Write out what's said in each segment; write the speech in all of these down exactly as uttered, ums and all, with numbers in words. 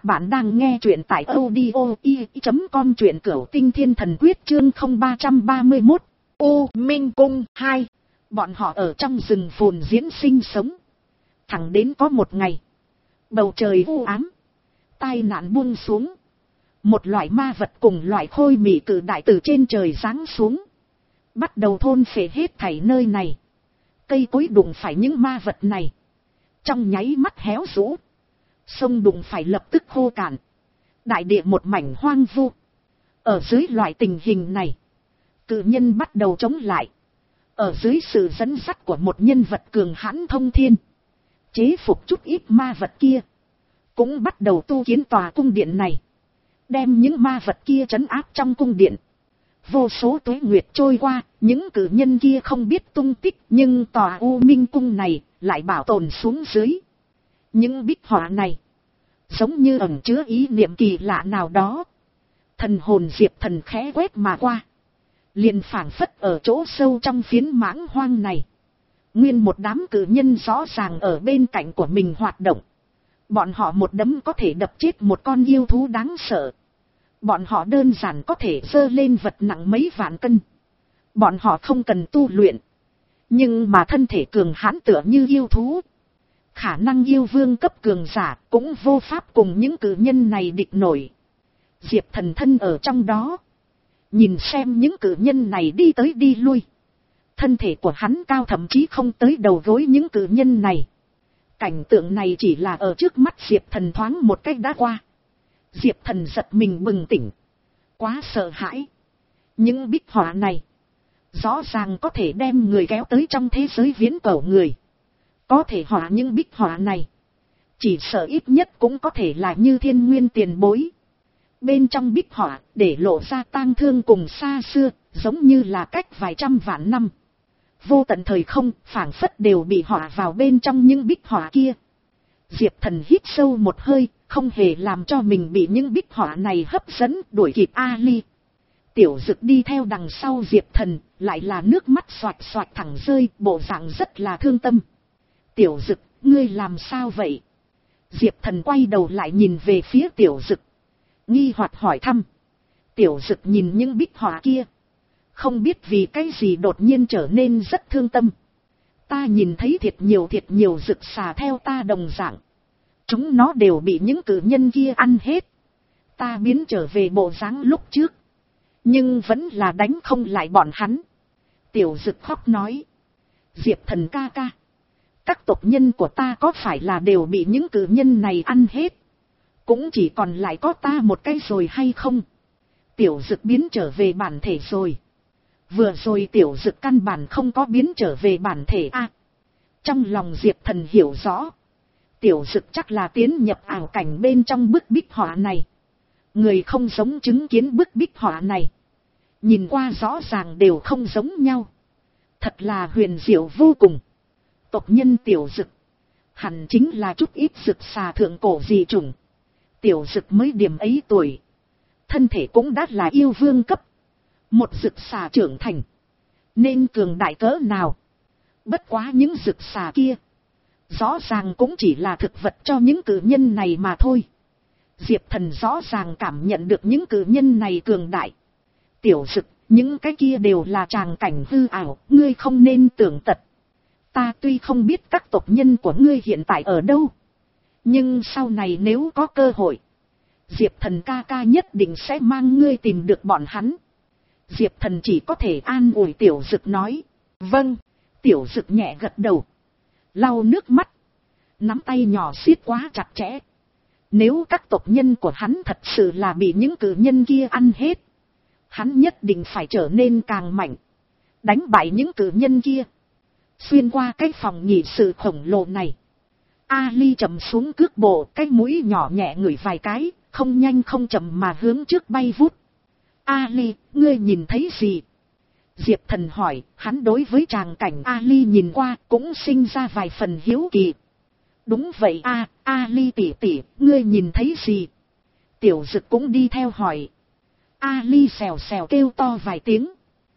bạn đang nghe truyện tại audio i chấm com, truyện cửu tinh thiên thần quyết chương không ba ba mốt. U Minh Cung hai. Bọn họ ở trong rừng phồn diễn sinh sống. Thẳng đến có một ngày, bầu trời u ám, tai nạn buông xuống. Một loại ma vật cùng loại khôi mị cử đại từ trên trời giáng xuống, bắt đầu thôn phệ hết thảy nơi này. Cây cối đụng phải những ma vật này, trong nháy mắt héo rũ. Sông đụng phải lập tức khô cạn. Đại địa một mảnh hoang vu. Ở dưới loại tình hình này, cự nhân bắt đầu chống lại. Ở dưới sự dẫn dắt của một nhân vật cường hãn thông thiên, chế phục chút ít ma vật kia, cũng bắt đầu tu kiến tòa cung điện này, đem những ma vật kia trấn áp trong cung điện. Vô số tuế nguyệt trôi qua, những cự nhân kia không biết tung tích, nhưng tòa U Minh Cung này lại bảo tồn xuống dưới. Những bích họa này giống như ẩn chứa ý niệm kỳ lạ nào đó. Thần hồn Diệp Thần khẽ quét mà qua, liền phảng phất ở chỗ sâu trong phiến mãng hoang này, nguyên một đám cự nhân rõ ràng ở bên cạnh của mình hoạt động. Bọn họ một đấm có thể đập chết một con yêu thú đáng sợ. Bọn họ đơn giản có thể giơ lên vật nặng mấy vạn cân. Bọn họ không cần tu luyện, nhưng mà thân thể cường hãn tựa như yêu thú. Khả năng yêu vương cấp cường giả cũng vô pháp cùng những cự nhân này địch nổi. Diệp Thần thân ở trong đó, nhìn xem những cự nhân này đi tới đi lui. Thân thể của hắn cao thậm chí không tới đầu gối những cự nhân này. Cảnh tượng này chỉ là ở trước mắt Diệp Thần thoáng một cách đã qua. Diệp Thần giật mình bừng tỉnh, quá sợ hãi. Những bích họa này rõ ràng có thể đem người kéo tới trong thế giới viễn cổ người. Có thể họa những bích họa này, chỉ sợ ít nhất cũng có thể là như thiên nguyên tiền bối. Bên trong bích họa để lộ ra tang thương cùng xa xưa, giống như là cách vài trăm vạn năm. Vô tận thời không phảng phất đều bị họa vào bên trong những bích họa kia. Diệp Thần hít sâu một hơi, không hề làm cho mình bị những bích họa này hấp dẫn, đuổi kịp Ali. Tiểu Dực đi theo đằng sau Diệp Thần, lại là nước mắt xoạch xoạch thẳng rơi, bộ dạng rất là thương tâm. Tiểu Dực, ngươi làm sao vậy? Diệp Thần quay đầu lại nhìn về phía Tiểu Dực, nghi hoặc hỏi thăm. Tiểu Dực nhìn những bích họa kia, không biết vì cái gì đột nhiên trở nên rất thương tâm. Ta nhìn thấy thiệt nhiều thiệt nhiều rực xà theo ta đồng dạng. Chúng nó đều bị những cự nhân kia ăn hết. Ta biến trở về bộ dáng lúc trước, nhưng vẫn là đánh không lại bọn hắn. Tiểu Dực khóc nói. Diệp Thần ca ca, các tộc nhân của ta có phải là đều bị những cự nhân này ăn hết? Cũng chỉ còn lại có ta một cái rồi hay không? Tiểu Dực biến trở về bản thể rồi. Vừa rồi Tiểu Dực căn bản không có biến trở về bản thể a. À, trong lòng Diệp Thần hiểu rõ, Tiểu Dực chắc là tiến nhập ảo cảnh bên trong bức bích họa này. Người không giống chứng kiến bức bích họa này, nhìn qua rõ ràng đều không giống nhau. Thật là huyền diệu vô cùng. Tộc nhân Tiểu Dực hẳn chính là chút ít dực xà thượng cổ dị chủng. Tiểu Dực mới điểm ấy tuổi, thân thể cũng đã là yêu vương cấp. Một dực xà trưởng thành nên cường đại cỡ nào? Bất quá những dực xà kia rõ ràng cũng chỉ là thực vật cho những cự nhân này mà thôi. Diệp Thần rõ ràng cảm nhận được những cự nhân này cường đại. Tiểu Dực, những cái kia đều là tràng cảnh hư ảo, ngươi không nên tưởng tật. Ta tuy không biết các tộc nhân của ngươi hiện tại ở đâu, nhưng sau này nếu có cơ hội, Diệp Thần ca ca nhất định sẽ mang ngươi tìm được bọn hắn. Diệp Thần chỉ có thể an ủi Tiểu Dực nói. Vâng. Tiểu Dực nhẹ gật đầu, lau nước mắt, nắm tay nhỏ siết quá chặt chẽ. Nếu các tộc nhân của hắn thật sự là bị những cự nhân kia ăn hết, hắn nhất định phải trở nên càng mạnh, đánh bại những cự nhân kia. Xuyên qua cái phòng nghỉ sự khổng lồ này, Ali chậm xuống cước bộ, cái mũi nhỏ nhẹ ngửi vài cái, không nhanh không chậm mà hướng trước bay vút. Ali, ngươi nhìn thấy gì? Diệp Thần hỏi. Hắn đối với tràng cảnh Ali nhìn qua cũng sinh ra vài phần hiếu kỳ. Đúng vậy a, à, Ali tỷ tỷ, ngươi nhìn thấy gì? Tiểu Dực cũng đi theo hỏi. Ali xèo xèo kêu to vài tiếng.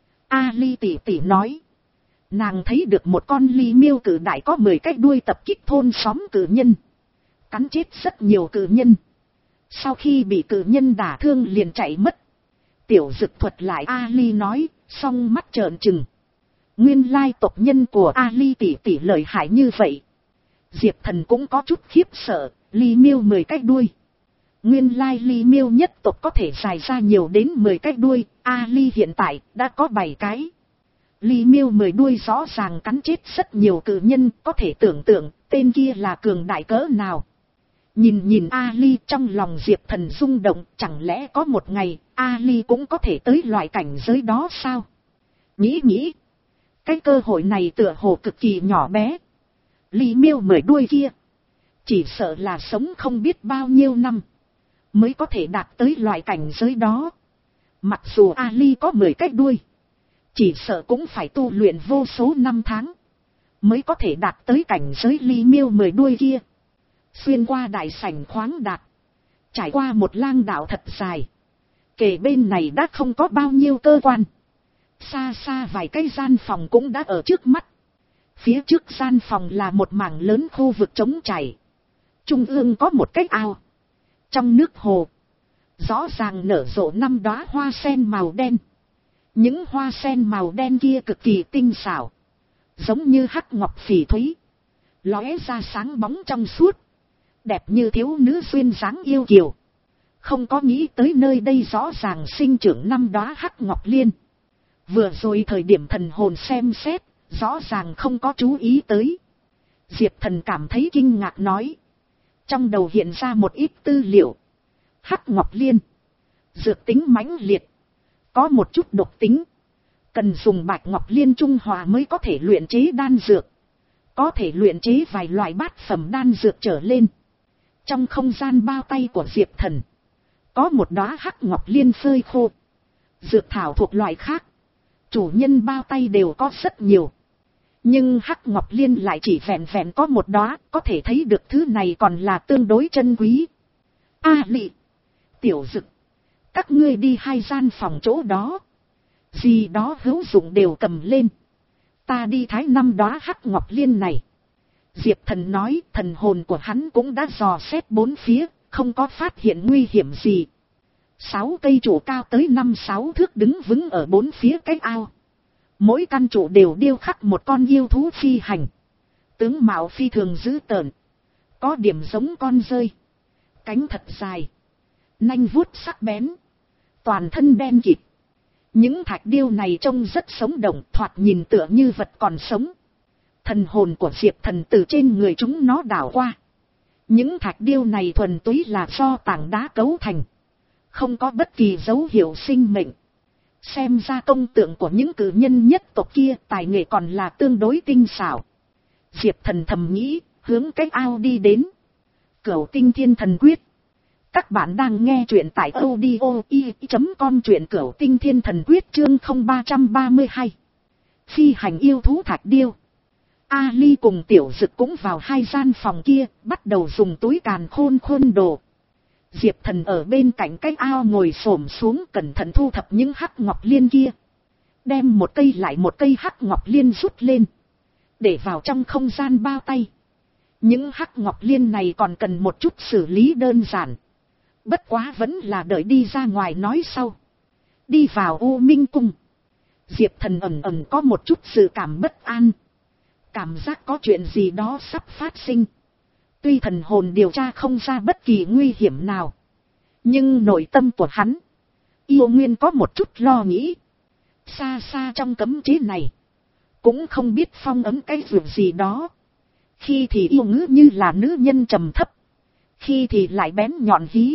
Ali tỷ tỷ nói, nàng thấy được một con ly miêu cử đại có mười cái đuôi tập kích thôn xóm cử nhân, cắn chết rất nhiều cử nhân. Sau khi bị cự nhân đả thương liền chạy mất. Tiểu Dực thuật lại Ali nói, song mắt trợn trừng. Nguyên lai tộc nhân của Ali tỷ tỷ lợi hại như vậy. Diệp Thần cũng có chút khiếp sợ, Ly Miêu mười cái đuôi. Nguyên lai Ly Miêu nhất tộc có thể dài ra nhiều đến mười cái đuôi, Ali hiện tại đã có bảy cái. Ly Miêu mười đuôi rõ ràng cắn chết rất nhiều cự nhân, có thể tưởng tượng tên kia là cường đại cỡ nào. Nhìn nhìn Ali trong lòng Diệp Thần rung động, chẳng lẽ có một ngày Ali cũng có thể tới loại cảnh giới đó sao? Nghĩ nghĩ, cái cơ hội này tựa hồ cực kỳ nhỏ bé. Ly Miêu mười đuôi kia, chỉ sợ là sống không biết bao nhiêu năm, mới có thể đạt tới loại cảnh giới đó. Mặc dù Ali có mười cái đuôi, chỉ sợ cũng phải tu luyện vô số năm tháng, mới có thể đạt tới cảnh giới Ly Miêu mười đuôi kia. Xuyên qua đại sảnh khoáng đạt, trải qua một lang đạo thật dài. Kề bên này đã không có bao nhiêu cơ quan. Xa xa vài cái gian phòng cũng đã ở trước mắt. Phía trước gian phòng là một mảng lớn khu vực trống trải. Trung ương có một cái ao. Trong nước hồ, rõ ràng nở rộ năm đóa hoa sen màu đen. Những hoa sen màu đen kia cực kỳ tinh xảo, giống như hắc ngọc phỉ thúy, lóe ra sáng bóng trong suốt, đẹp như thiếu nữ duyên dáng yêu kiều. Không có nghĩ tới nơi đây rõ ràng sinh trưởng năm đóa hắc ngọc liên. Vừa rồi thời điểm thần hồn xem xét, rõ ràng không có chú ý tới. Diệp Thần cảm thấy kinh ngạc nói. Trong đầu hiện ra một ít tư liệu. Hắc ngọc liên, dược tính mãnh liệt, có một chút độc tính, cần dùng bạch ngọc liên trung hòa mới có thể luyện chế đan dược, có thể luyện chế vài loại bát phẩm đan dược trở lên. Trong không gian bao tay của Diệp Thần, có một đóa hắc ngọc liên phơi khô. Dược thảo thuộc loại khác, chủ nhân bao tay đều có rất nhiều, nhưng hắc ngọc liên lại chỉ vẹn vẹn có một đóa, có thể thấy được thứ này còn là tương đối chân quý. A Lị, Tiểu Dực, các ngươi đi hai gian phòng chỗ đó, gì đó hữu dụng đều cầm lên, ta đi thái năm đóa hắc ngọc liên này. Diệp Thần nói, thần hồn của hắn cũng đã dò xét bốn phía, không có phát hiện nguy hiểm gì. Sáu cây trụ cao tới năm sáu thước đứng vững ở bốn phía cái ao. Mỗi căn trụ đều điêu khắc một con yêu thú phi hành. Tướng mạo phi thường dữ tợn, có điểm giống con rơi, cánh thật dài, nanh vuốt sắc bén, toàn thân đen kịt. Những thạch điêu này trông rất sống động, thoạt nhìn tựa như vật còn sống. Thần hồn của Diệp Thần từ trên người chúng nó đảo qua. Những thạch điêu này thuần túy là do tảng đá cấu thành, không có bất kỳ dấu hiệu sinh mệnh. Xem ra công tượng của những cử nhân nhất tộc kia tài nghệ còn là tương đối tinh xảo. Diệp Thần thầm nghĩ, hướng cái ao đi đến. Cửu Tinh Thiên Thần Quyết. Các bạn đang nghe truyện tại audio i chấm com, truyện Cửu Tinh Thiên Thần Quyết chương không ba ba hai. Phi hành yêu thú thạch điêu. Ali cùng Tiểu Dực cũng vào hai gian phòng kia, bắt đầu dùng túi càn khôn khôn đồ. Diệp Thần ở bên cạnh cái ao ngồi xổm xuống cẩn thận thu thập những hắc ngọc liên kia. Đem một cây lại một cây hắc ngọc liên rút lên, để vào trong không gian bao tay. Những hắc ngọc liên này còn cần một chút xử lý đơn giản. Bất quá vẫn là đợi đi ra ngoài nói sau. Đi vào U Minh Cung. Diệp Thần ẩn ẩn có một chút dự cảm bất an. Cảm giác có chuyện gì đó sắp phát sinh. Tuy thần hồn điều tra không ra bất kỳ nguy hiểm nào, nhưng nội tâm của hắn yêu nguyên có một chút lo nghĩ. Xa xa trong cấm chế này, cũng không biết phong ấn cái việc gì đó. Khi thì yêu ngữ như là nữ nhân trầm thấp, khi thì lại bén nhọn hí,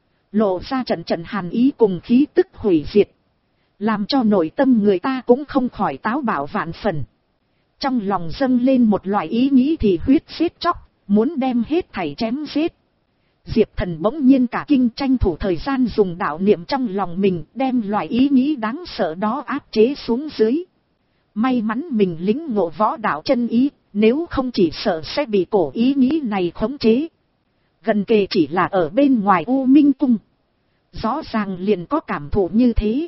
lộ ra trận trận hàn ý cùng khí tức hủy diệt, làm cho nội tâm người ta cũng không khỏi táo bạo vạn phần. Trong lòng dâng lên một loại ý nghĩ thì huyết giết chóc, muốn đem hết thảy chém giết. Diệp Thần bỗng nhiên cả kinh, tranh thủ thời gian dùng đạo niệm trong lòng mình đem loại ý nghĩ đáng sợ đó áp chế xuống dưới. May mắn mình lĩnh ngộ võ đạo chân ý, nếu không chỉ sợ sẽ bị cổ ý nghĩ này khống chế. Gần kề chỉ là ở bên ngoài U Minh Cung, rõ ràng liền có cảm thụ như thế.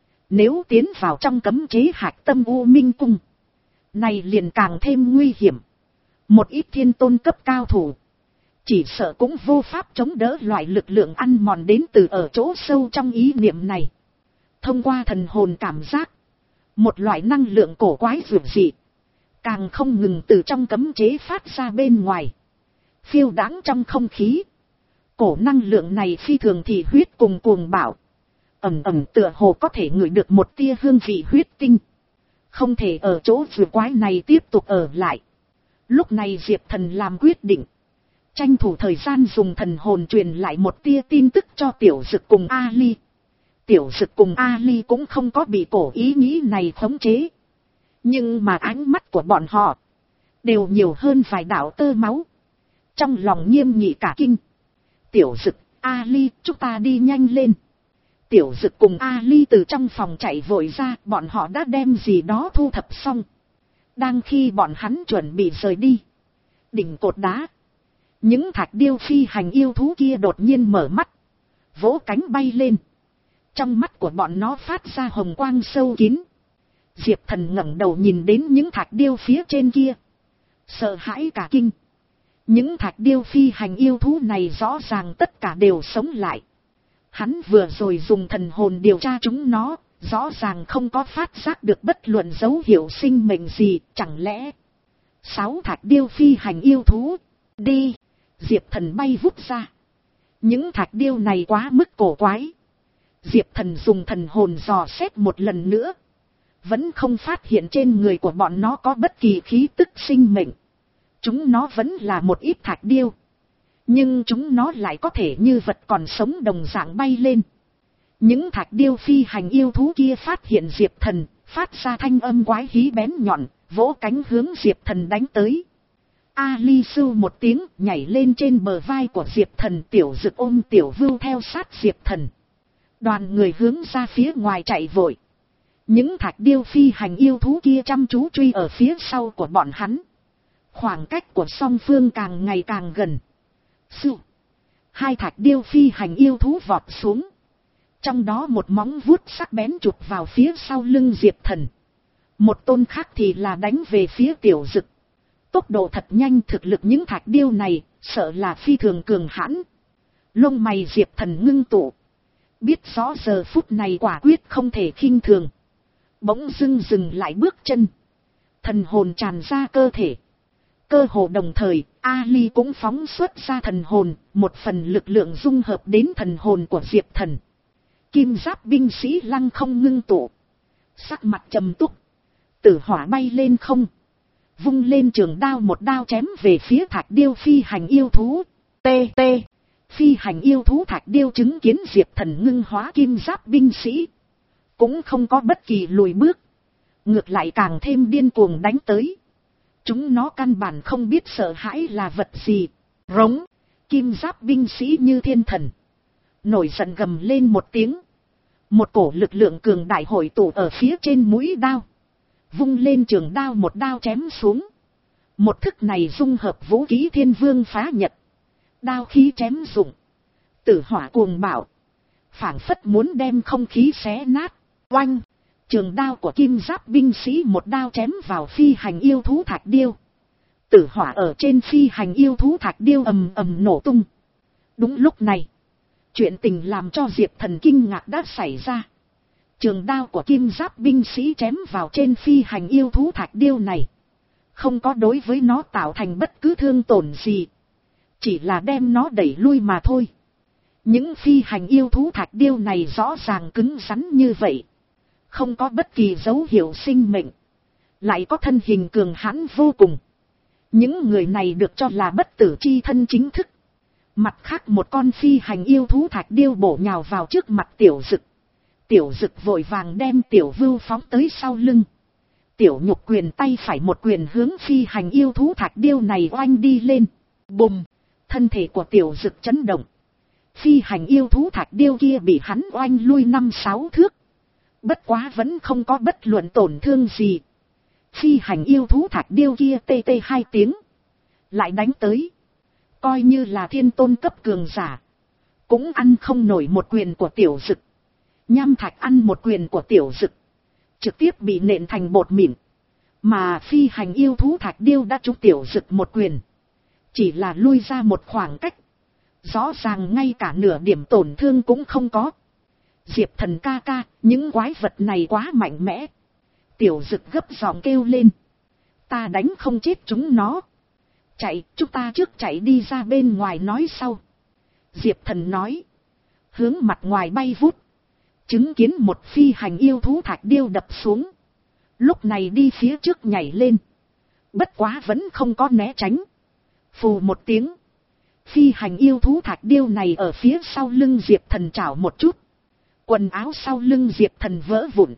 Nếu tiến vào trong cấm chế hạch tâm U Minh Cung, này liền càng thêm nguy hiểm. Một ít thiên tôn cấp cao thủ chỉ sợ cũng vô pháp chống đỡ loại lực lượng ăn mòn đến từ ở chỗ sâu trong ý niệm này. Thông qua thần hồn cảm giác, một loại năng lượng cổ quái dữ dị, càng không ngừng từ trong cấm chế phát ra bên ngoài, phiêu đãng trong không khí. Cổ năng lượng này phi thường thị huyết cùng cuồng bạo, ẩm ẩm tựa hồ có thể ngửi được một tia hương vị huyết tinh. Không thể ở chỗ vừa quái này tiếp tục ở lại. Lúc này Diệp Thần làm quyết định, tranh thủ thời gian dùng thần hồn truyền lại một tia tin tức cho Tiểu Dực cùng Ali. Tiểu Dực cùng Ali cũng không có bị cổ ý nghĩ này khống chế, nhưng mà ánh mắt của bọn họ đều nhiều hơn vài đạo tơ máu, trong lòng nghiêm nghị cả kinh. Tiểu Dực, Ali, chúng ta đi nhanh lên. Tiểu Dực cùng Ali từ trong phòng chạy vội ra, bọn họ đã đem gì đó thu thập xong. Đang khi bọn hắn chuẩn bị rời đi, đỉnh cột đá, những thạch điêu phi hành yêu thú kia đột nhiên mở mắt, vỗ cánh bay lên. Trong mắt của bọn nó phát ra hồng quang sâu kín. Diệp Thần ngẩng đầu nhìn đến những thạch điêu phía trên kia, sợ hãi cả kinh. Những thạch điêu phi hành yêu thú này rõ ràng tất cả đều sống lại. Hắn vừa rồi dùng thần hồn điều tra chúng nó, rõ ràng không có phát giác được bất luận dấu hiệu sinh mệnh gì. Chẳng lẽ sáu thạch điêu phi hành yêu thú? Đi! Diệp Thần bay vút ra. Những thạch điêu này quá mức cổ quái. Diệp Thần dùng thần hồn dò xét một lần nữa, vẫn không phát hiện trên người của bọn nó có bất kỳ khí tức sinh mệnh. Chúng nó vẫn là một ít thạch điêu, nhưng chúng nó lại có thể như vật còn sống đồng dạng bay lên. Những thạch điêu phi hành yêu thú kia phát hiện Diệp Thần, phát ra thanh âm quái hí bén nhọn, vỗ cánh hướng Diệp Thần đánh tới. Ali sưu một tiếng nhảy lên trên bờ vai của Diệp Thần, Tiểu Dực ôm Tiểu Vưu theo sát Diệp Thần. Đoàn người hướng ra phía ngoài chạy vội. Những thạch điêu phi hành yêu thú kia chăm chú truy ở phía sau của bọn hắn. Khoảng cách của song phương càng ngày càng gần. Sưu. Hai thạch điêu phi hành yêu thú vọt xuống. Trong đó một móng vuốt sắc bén chụp vào phía sau lưng Diệp Thần. Một tôn khác thì là đánh về phía Tiểu Dực. Tốc độ thật nhanh, thực lực những thạch điêu này sợ là phi thường cường hãn. Lông mày Diệp Thần ngưng tụ, biết rõ giờ phút này quả quyết không thể khinh thường. Bỗng dưng dừng lại bước chân, thần hồn tràn ra cơ thể. Cơ hồ đồng thời, Ali cũng phóng xuất ra thần hồn, một phần lực lượng dung hợp đến thần hồn của Diệp Thần. Kim giáp binh sĩ lăng không ngưng tụ, sắc mặt trầm túc, tử hỏa bay lên không, vung lên trường đao một đao chém về phía thạch điêu phi hành yêu thú. T T Phi hành yêu thú thạch điêu chứng kiến Diệp Thần ngưng hóa kim giáp binh sĩ, cũng không có bất kỳ lùi bước, ngược lại càng thêm điên cuồng đánh tới. Chúng nó căn bản không biết sợ hãi là vật gì. Rống, kim giáp binh sĩ như thiên thần, nổi giận gầm lên một tiếng. Một cổ lực lượng cường đại hội tụ ở phía trên mũi đao, vung lên trường đao một đao chém xuống. Một thức này dung hợp vũ khí thiên vương phá nhật, đao khí chém dụng, tử hỏa cuồng bạo, phảng phất muốn đem không khí xé nát. Oanh! Trường đao của kim giáp binh sĩ một đao chém vào phi hành yêu thú thạch điêu. Tử hỏa ở trên phi hành yêu thú thạch điêu ầm ầm nổ tung. Đúng lúc này, chuyện tình làm cho Diệp Thần kinh ngạc đã xảy ra. Trường đao của kim giáp binh sĩ chém vào trên phi hành yêu thú thạch điêu này, không có đối với nó tạo thành bất cứ thương tổn gì, chỉ là đem nó đẩy lui mà thôi. Những phi hành yêu thú thạch điêu này rõ ràng cứng rắn như vậy, không có bất kỳ dấu hiệu sinh mệnh, lại có thân hình cường hãn vô cùng. Những người này được cho là bất tử chi thân chính thức. Mặt khác một con phi hành yêu thú thạch điêu bổ nhào vào trước mặt Tiểu Dực. Tiểu Dực vội vàng đem Tiểu Vưu phóng tới sau lưng. Tiểu Nhục quyền tay phải một quyền hướng phi hành yêu thú thạch điêu này oanh đi lên. Bùm! Thân thể của Tiểu Dực chấn động. Phi hành yêu thú thạch điêu kia bị hắn oanh lui năm sáu thước. Bất quá vẫn không có bất luận tổn thương gì. Phi hành yêu thú thạch điêu kia tê tê hai tiếng, lại đánh tới. Coi như là thiên tôn cấp cường giả, cũng ăn không nổi một quyền của Tiểu Dực. Nham thạch ăn một quyền của Tiểu Dực, trực tiếp bị nện thành bột mịn. Mà phi hành yêu thú thạch điêu đã trúng Tiểu Dực một quyền, chỉ là lui ra một khoảng cách. Rõ ràng ngay cả nửa điểm tổn thương cũng không có. Diệp Thần ca ca, những quái vật này quá mạnh mẽ. Tiểu Dực gấp giọng kêu lên. Ta đánh không chết chúng nó. Chạy, chúng ta trước chạy đi ra bên ngoài nói sau. Diệp Thần nói. Hướng mặt ngoài bay vút. Chứng kiến một phi hành yêu thú thạch điêu đập xuống. Lúc này đi phía trước nhảy lên. Bất quá vẫn không có né tránh. Phù một tiếng. Phi hành yêu thú thạch điêu này ở phía sau lưng Diệp Thần chảo một chút. Quần áo sau lưng Diệp Thần vỡ vụn.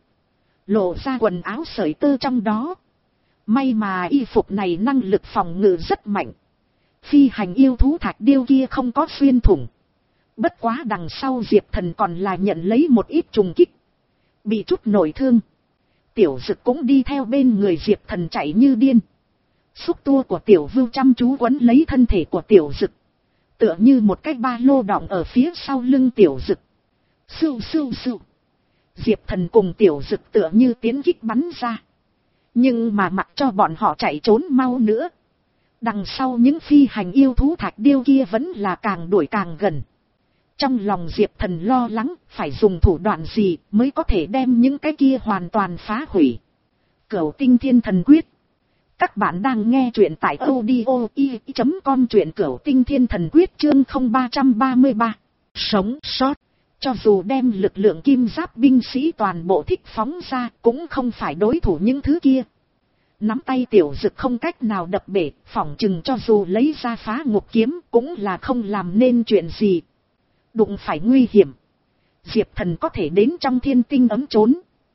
Lộ ra quần áo sợi tơ trong đó. May mà y phục này năng lực phòng ngự rất mạnh. Phi hành yêu thú thạch điêu kia không có xuyên thủng. Bất quá đằng sau Diệp Thần còn là nhận lấy một ít trùng kích. Bị chút nổi thương. Tiểu Dực cũng đi theo bên người Diệp Thần chạy như điên. Xúc tua của Tiểu Vưu chăm chú quấn lấy thân thể của Tiểu Dực. Tựa như một cái ba lô đọng ở phía sau lưng Tiểu Dực. Sưu sưu sưu. Diệp Thần cùng Tiểu Dực tựa như tiến kích bắn ra. Nhưng mà mặc cho bọn họ chạy trốn mau nữa. Đằng sau những phi hành yêu thú thạch điêu kia vẫn là càng đuổi càng gần. Trong lòng Diệp Thần lo lắng phải dùng thủ đoạn gì mới có thể đem những cái kia hoàn toàn phá hủy. Cửu Tinh Thiên Thần Quyết. Các bạn đang nghe truyện tại audio i chấm com, truyện Cửu Tinh Thiên Thần Quyết chương không ba ba ba. Sống sót. Cho dù đem lực lượng kim giáp binh sĩ toàn bộ thích phóng ra cũng không phải đối thủ những thứ kia. Nắm tay Tiểu Dực không cách nào đập bể, phỏng chừng cho dù lấy ra phá ngục kiếm cũng là không làm nên chuyện gì. Đụng phải nguy hiểm. Diệp Thần có thể đến trong thiên tinh ấm trốn.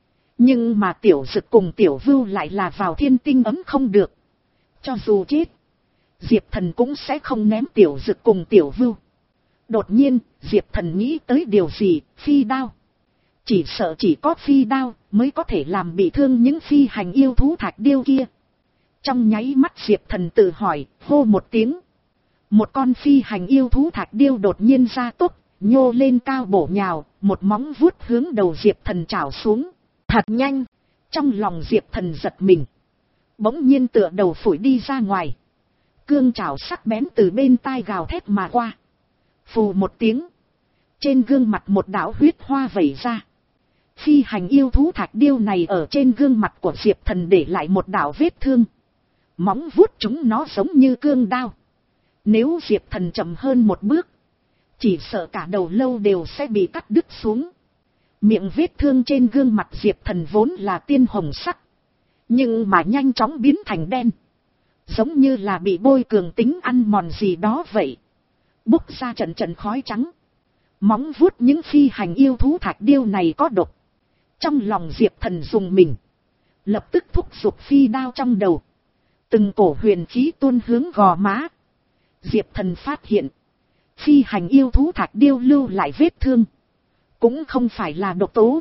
Nhưng mà Tiểu Dực cùng Tiểu Vưu lại là vào thiên tinh ấm không được. Cho dù chết, Diệp Thần cũng sẽ không ném Tiểu Dực cùng Tiểu Vưu. Đột nhiên, Diệp Thần nghĩ tới điều gì, phi đao. Chỉ sợ chỉ có phi đao mới có thể làm bị thương những phi hành yêu thú thạch điêu kia. Trong nháy mắt Diệp Thần tự hỏi, hô một tiếng. Một con phi hành yêu thú thạch điêu đột nhiên ra tốc, nhô lên cao bổ nhào, một móng vuốt hướng đầu Diệp Thần chảo xuống. Thật nhanh, trong lòng Diệp Thần giật mình. Bỗng nhiên tựa đầu phủi đi ra ngoài. Cương chảo sắc bén từ bên tai gào thét mà qua. Phù một tiếng. Trên gương mặt một đạo huyết hoa vẩy ra. Phi hành yêu thú thạch điêu này ở trên gương mặt của Diệp Thần để lại một đạo vết thương. Móng vuốt chúng nó giống như cương đao. Nếu Diệp Thần chậm hơn một bước, chỉ sợ cả đầu lâu đều sẽ bị cắt đứt xuống. Miệng vết thương trên gương mặt Diệp Thần vốn là tiên hồng sắc. Nhưng mà nhanh chóng biến thành đen. Giống như là bị bôi cường tính ăn mòn gì đó vậy. Bốc ra trận trận khói trắng. Móng vuốt những phi hành yêu thú thạch điêu này có độc. Trong lòng Diệp Thần dùng mình. Lập tức thúc giục phi đao trong đầu. Từng cổ huyền khí tuôn hướng gò má. Diệp Thần phát hiện. Phi hành yêu thú thạch điêu lưu lại vết thương. Cũng không phải là độc tố.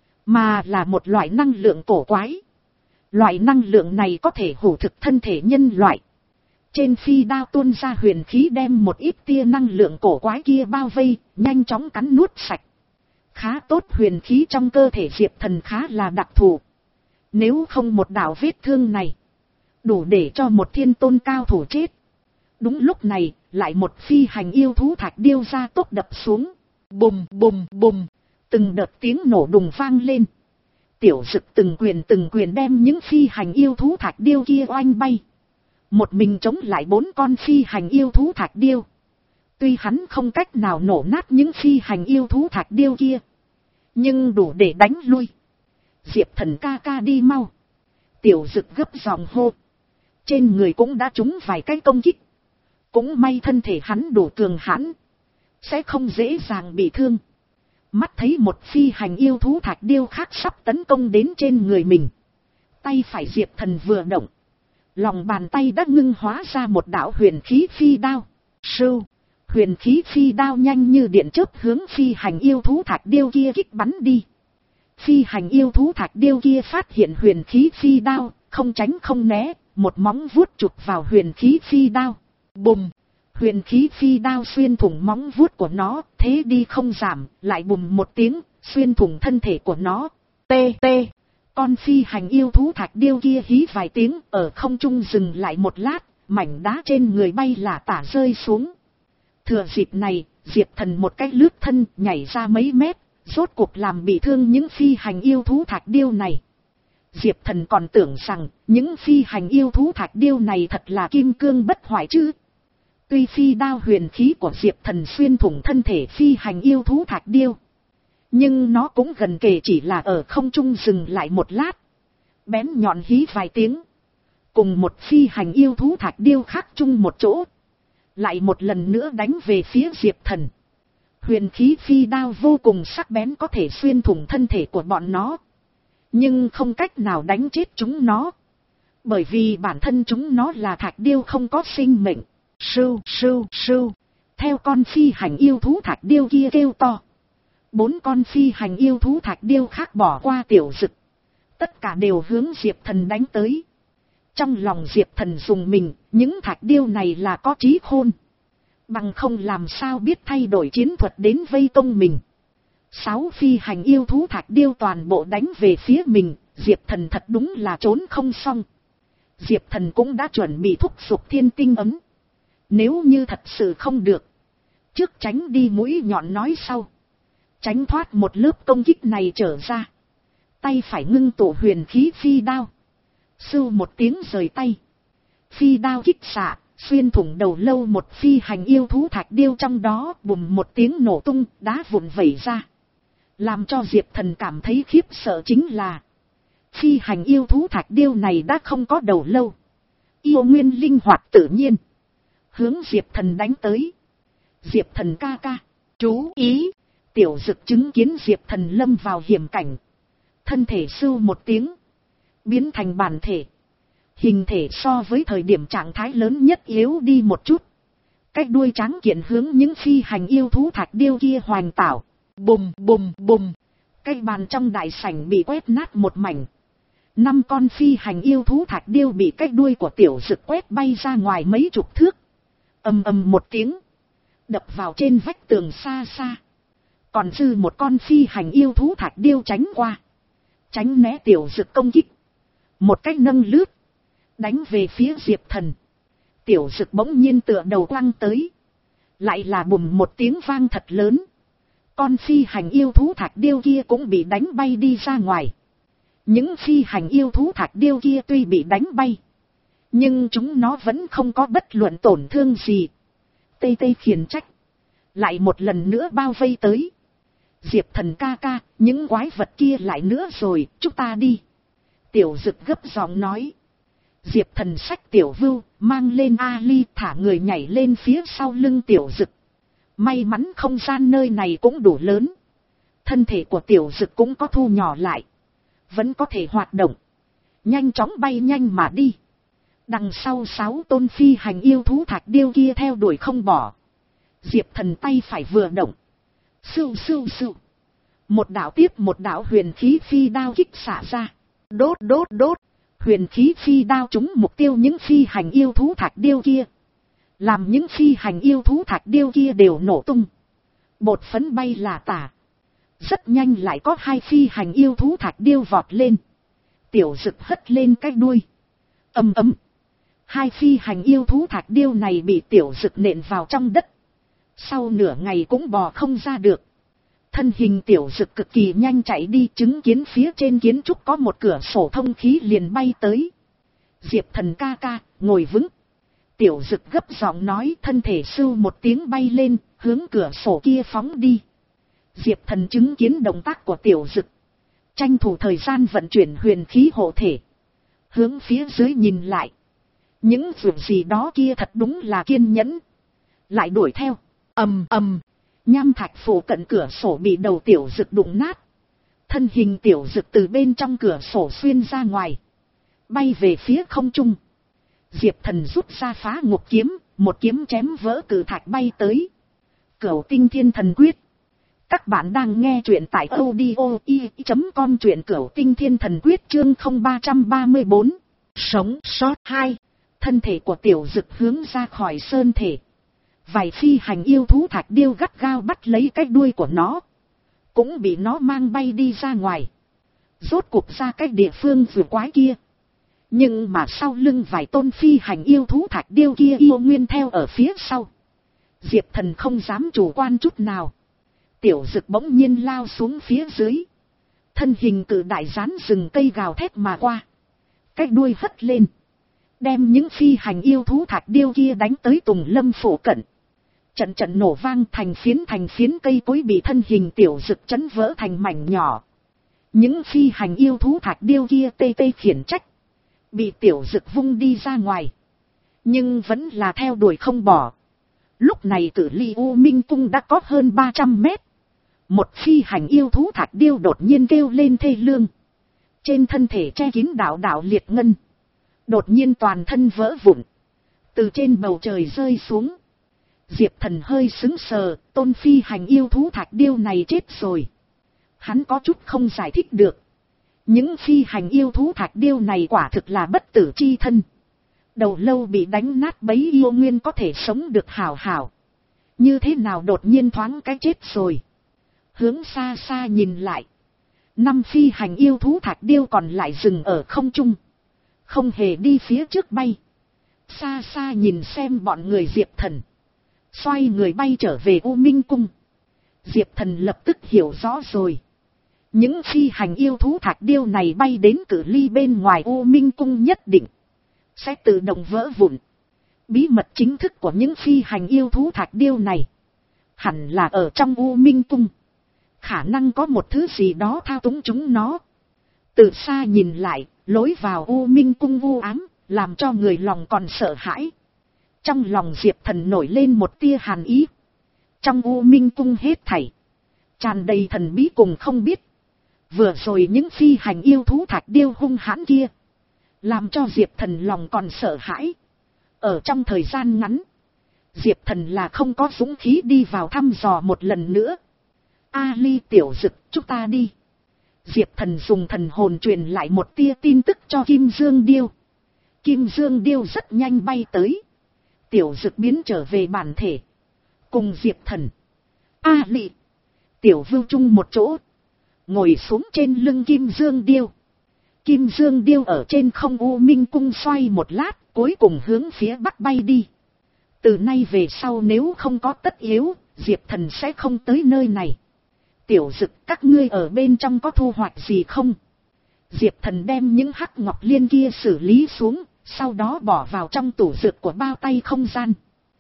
Mà là một loại năng lượng cổ quái. Loại năng lượng này có thể hủ thực thân thể nhân loại. Trên phi đao tuôn ra huyền khí đem một ít tia năng lượng cổ quái kia bao vây, nhanh chóng cắn nuốt sạch. Khá tốt, huyền khí trong cơ thể Diệp Thần khá là đặc thù. Nếu không một đạo vết thương này, đủ để cho một thiên tôn cao thủ chết. Đúng lúc này, lại một phi hành yêu thú thạch điêu ra tốc đập xuống. Bùm bùm bùm, từng đợt tiếng nổ đùng vang lên. Tiểu Dực từng quyền từng quyền đem những phi hành yêu thú thạch điêu kia oanh bay. Một mình chống lại bốn con phi hành yêu thú thạch điêu. Tuy hắn không cách nào nổ nát những phi hành yêu thú thạch điêu kia, nhưng đủ để đánh lui. Diệp Thần ca ca đi mau. Tiểu Dực gấp giọng hô. Trên người cũng đã trúng vài cái công kích. Cũng may thân thể hắn đủ cường hãn, sẽ không dễ dàng bị thương. Mắt thấy một phi hành yêu thú thạch điêu khác sắp tấn công đến trên người mình. Tay phải Diệp Thần vừa động. Lòng bàn tay đã ngưng hóa ra một đạo huyền khí phi đao. Sưu, huyền khí phi đao nhanh như điện chớp hướng phi hành yêu thú thạch điêu kia kích bắn đi. Phi hành yêu thú thạch điêu kia phát hiện huyền khí phi đao, không tránh không né, một móng vuốt chụp vào huyền khí phi đao. Bùm, huyền khí phi đao xuyên thủng móng vuốt của nó, thế đi không giảm, lại bùm một tiếng, xuyên thủng thân thể của nó. Tê tê. Con phi hành yêu thú thạch điêu kia hí vài tiếng, ở không trung dừng lại một lát, mảnh đá trên người bay là tả rơi xuống. Thừa dịp này, Diệp Thần một cái lướt thân nhảy ra mấy mét, rốt cuộc làm bị thương những phi hành yêu thú thạch điêu này. Diệp Thần còn tưởng rằng những phi hành yêu thú thạch điêu này thật là kim cương bất hoại chứ. Tuy phi đao huyền khí của Diệp Thần xuyên thủng thân thể phi hành yêu thú thạch điêu, nhưng nó cũng gần kề chỉ là ở không trung dừng lại một lát. Bén nhọn hí vài tiếng, cùng một phi hành yêu thú thạch điêu khác chung một chỗ, lại một lần nữa đánh về phía Diệp Thần. Huyền khí phi đao vô cùng sắc bén, có thể xuyên thủng thân thể của bọn nó, nhưng không cách nào đánh chết chúng nó, bởi vì bản thân chúng nó là thạch điêu không có sinh mệnh. Sưu sưu sưu, theo con phi hành yêu thú thạch điêu kia kêu to, bốn con phi hành yêu thú thạch điêu khác bỏ qua Tiểu Dực, tất cả đều hướng Diệp Thần đánh tới. Trong lòng Diệp Thần dùng mình, những thạch điêu này là có trí khôn, bằng không làm sao biết thay đổi chiến thuật đến vây công mình. Sáu phi hành yêu thú thạch điêu toàn bộ đánh về phía mình, Diệp Thần thật đúng là trốn không xong. Diệp Thần cũng đã chuẩn bị thúc giục thiên tinh ấm. Nếu như thật sự không được, trước tránh đi mũi nhọn nói sau, tránh thoát một lớp công kích này trở ra. Tay phải ngưng tụ huyền khí phi đao, sưu một tiếng rời tay, phi đao kích xạ, xuyên thủng đầu lâu một phi hành yêu thú thạch điêu, trong đó bùm một tiếng nổ tung, đá vụn vẩy ra. Làm cho Diệp Thần cảm thấy khiếp sợ chính là, phi hành yêu thú thạch điêu này đã không có đầu lâu, yêu nguyên linh hoạt tự nhiên, hướng Diệp Thần đánh tới. Diệp Thần ca ca, chú ý! Tiểu Dực chứng kiến Diệp Thần lâm vào hiểm cảnh, thân thể sưu một tiếng, biến thành bản thể. Hình thể so với thời điểm trạng thái lớn nhất yếu đi một chút. Cái đuôi trắng kiện hướng những phi hành yêu thú thạch điêu kia hoành tảo. Bùm bùm bùm. Cái bàn trong đại sảnh bị quét nát một mảnh. Năm con phi hành yêu thú thạch điêu bị cái đuôi của Tiểu Dực quét bay ra ngoài mấy chục thước. Ầm ầm một tiếng, đập vào trên vách tường xa xa. Còn dư một con phi hành yêu thú thạch điêu tránh qua, tránh né Tiểu Dực công kích, một cách nâng lướt, đánh về phía Diệp Thần. Tiểu Dực bỗng nhiên tựa đầu quăng tới, lại là bùm một tiếng vang thật lớn. Con phi hành yêu thú thạch điêu kia cũng bị đánh bay đi ra ngoài. Những phi hành yêu thú thạch điêu kia tuy bị đánh bay, nhưng chúng nó vẫn không có bất luận tổn thương gì. Tây Tây khiển trách, lại một lần nữa bao vây tới. Diệp Thần ca ca, những quái vật kia lại nữa rồi, chúng ta đi. Tiểu Dực gấp giọng nói. Diệp Thần xách Tiểu Vưu, mang lên Ali, thả người nhảy lên phía sau lưng Tiểu Dực. May mắn không gian nơi này cũng đủ lớn, thân thể của Tiểu Dực cũng có thu nhỏ lại, vẫn có thể hoạt động, nhanh chóng bay nhanh mà đi. Đằng sau sáu tôn phi hành yêu thú thạch điêu kia theo đuổi không bỏ. Diệp Thần tay phải vừa động, sưu sưu sưu, một đạo tiếp một đạo huyền khí phi đao kích xả ra. Đốt đốt đốt, huyền khí phi đao trúng mục tiêu những phi hành yêu thú thạch điêu kia, làm những phi hành yêu thú thạch điêu kia đều nổ tung, bột phấn bay là tả. Rất nhanh lại có hai phi hành yêu thú thạch điêu vọt lên. Tiểu Dực hất lên cái đuôi, ầm ầm, hai phi hành yêu thú thạch điêu này bị Tiểu Dực nện vào trong đất, sau nửa ngày cũng bò không ra được. Thân hình Tiểu Dực cực kỳ nhanh chạy đi, chứng kiến phía trên kiến trúc có một cửa sổ thông khí liền bay tới. Diệp Thần ca ca, ngồi vững. Tiểu Dực gấp giọng nói, thân thể sưu một tiếng bay lên, hướng cửa sổ kia phóng đi. Diệp Thần chứng kiến động tác của Tiểu Dực, tranh thủ thời gian vận chuyển huyền khí hộ thể, hướng phía dưới nhìn lại. Những việc gì đó kia thật đúng là kiên nhẫn, lại đuổi theo. Ầm ầm, nham thạch phủ cận cửa sổ bị đầu Tiểu Dực đụng nát. Thân hình Tiểu Dực từ bên trong cửa sổ xuyên ra ngoài, bay về phía không trung. Diệp Thần rút ra Phá Ngục kiếm, một kiếm chém vỡ cử thạch bay tới. Cửu Tinh Thiên Thần Quyết. Các bạn đang nghe truyện tại audio i chấm com, truyện Cửu Tinh Thiên Thần Quyết chương không ba ba bốn. Sống sót hai. Thân thể của Tiểu Dực hướng ra khỏi sơn thể. Vài phi hành yêu thú thạch điêu gắt gao bắt lấy cái đuôi của nó, cũng bị nó mang bay đi ra ngoài. Rốt cuộc ra cái địa phương vừa quái kia, Nhưng mà sau lưng vài tôn phi hành yêu thú thạch điêu kia yêu nguyên theo ở phía sau. Diệp Thần không dám chủ quan chút nào. Tiểu Dực bỗng nhiên lao xuống phía dưới. Thân hình cự đại rán rừng cây gào thét mà qua. Cái đuôi hất lên. Đem những phi hành yêu thú thạch điêu kia đánh tới Tùng Lâm phủ cận. Trận trận nổ vang, thành phiến thành phiến cây cối bị thân hình Tiểu Dực chấn vỡ thành mảnh nhỏ. Những phi hành yêu thú thạch điêu kia tê tê khiển trách. Bị Tiểu Dực vung đi ra ngoài. Nhưng vẫn là theo đuổi không bỏ. Lúc này cự ly U Minh Cung đã có hơn ba trăm mét. Một phi hành yêu thú thạch điêu đột nhiên kêu lên thê lương. Trên thân thể che kín đạo đạo liệt ngân. Đột nhiên toàn thân vỡ vụn. Từ trên bầu trời rơi xuống. Diệp Thần hơi sững sờ, tôn phi hành yêu thú thạch điêu này chết rồi. Hắn có chút không giải thích được. Những phi hành yêu thú thạch điêu này quả thực là bất tử chi thân. Đầu lâu bị đánh nát bấy yêu nguyên có thể sống được hảo hảo. Như thế nào đột nhiên thoáng cái chết rồi. Hướng xa xa nhìn lại. Năm phi hành yêu thú thạch điêu còn lại dừng ở không trung. Không hề đi phía trước bay. Xa xa nhìn xem bọn người Diệp Thần. Xoay người bay trở về U Minh Cung. Diệp Thần lập tức hiểu rõ rồi. Những phi hành yêu thú thạch điêu này bay đến cự ly bên ngoài U Minh Cung nhất định sẽ tự động vỡ vụn. Bí mật chính thức của những phi hành yêu thú thạch điêu này hẳn là ở trong U Minh Cung. Khả năng có một thứ gì đó thao túng chúng nó. Từ xa nhìn lại, lối vào U Minh Cung u ám, làm cho người lòng còn sợ hãi. Trong lòng Diệp Thần nổi lên một tia hàn ý. Trong U Minh Cung hết thảy tràn đầy thần bí cùng không biết. Vừa rồi những phi hành yêu thú thạch điêu hung hãn kia làm cho Diệp Thần lòng còn sợ hãi. Ở trong thời gian ngắn, Diệp Thần là không có dũng khí đi vào thăm dò một lần nữa. A Ly, Tiểu Dực, chúng ta đi. Diệp Thần dùng thần hồn truyền lại một tia tin tức cho Kim Dương Điêu. Kim Dương Điêu rất nhanh bay tới. Tiểu Dực biến trở về bản thể. Cùng Diệp Thần, A Ly, Tiểu Vưu chung một chỗ. Ngồi xuống trên lưng Kim Dương Điêu. Kim Dương Điêu ở trên không U Minh Cung xoay một lát, cuối cùng hướng phía bắc bay đi. Từ nay về sau nếu không có tất yếu, Diệp Thần sẽ không tới nơi này. Tiểu Dực, các ngươi ở bên trong có thu hoạch gì không? Diệp Thần đem những hắc ngọc liên kia xử lý xuống, sau đó bỏ vào trong tủ dược của bao tay không gian.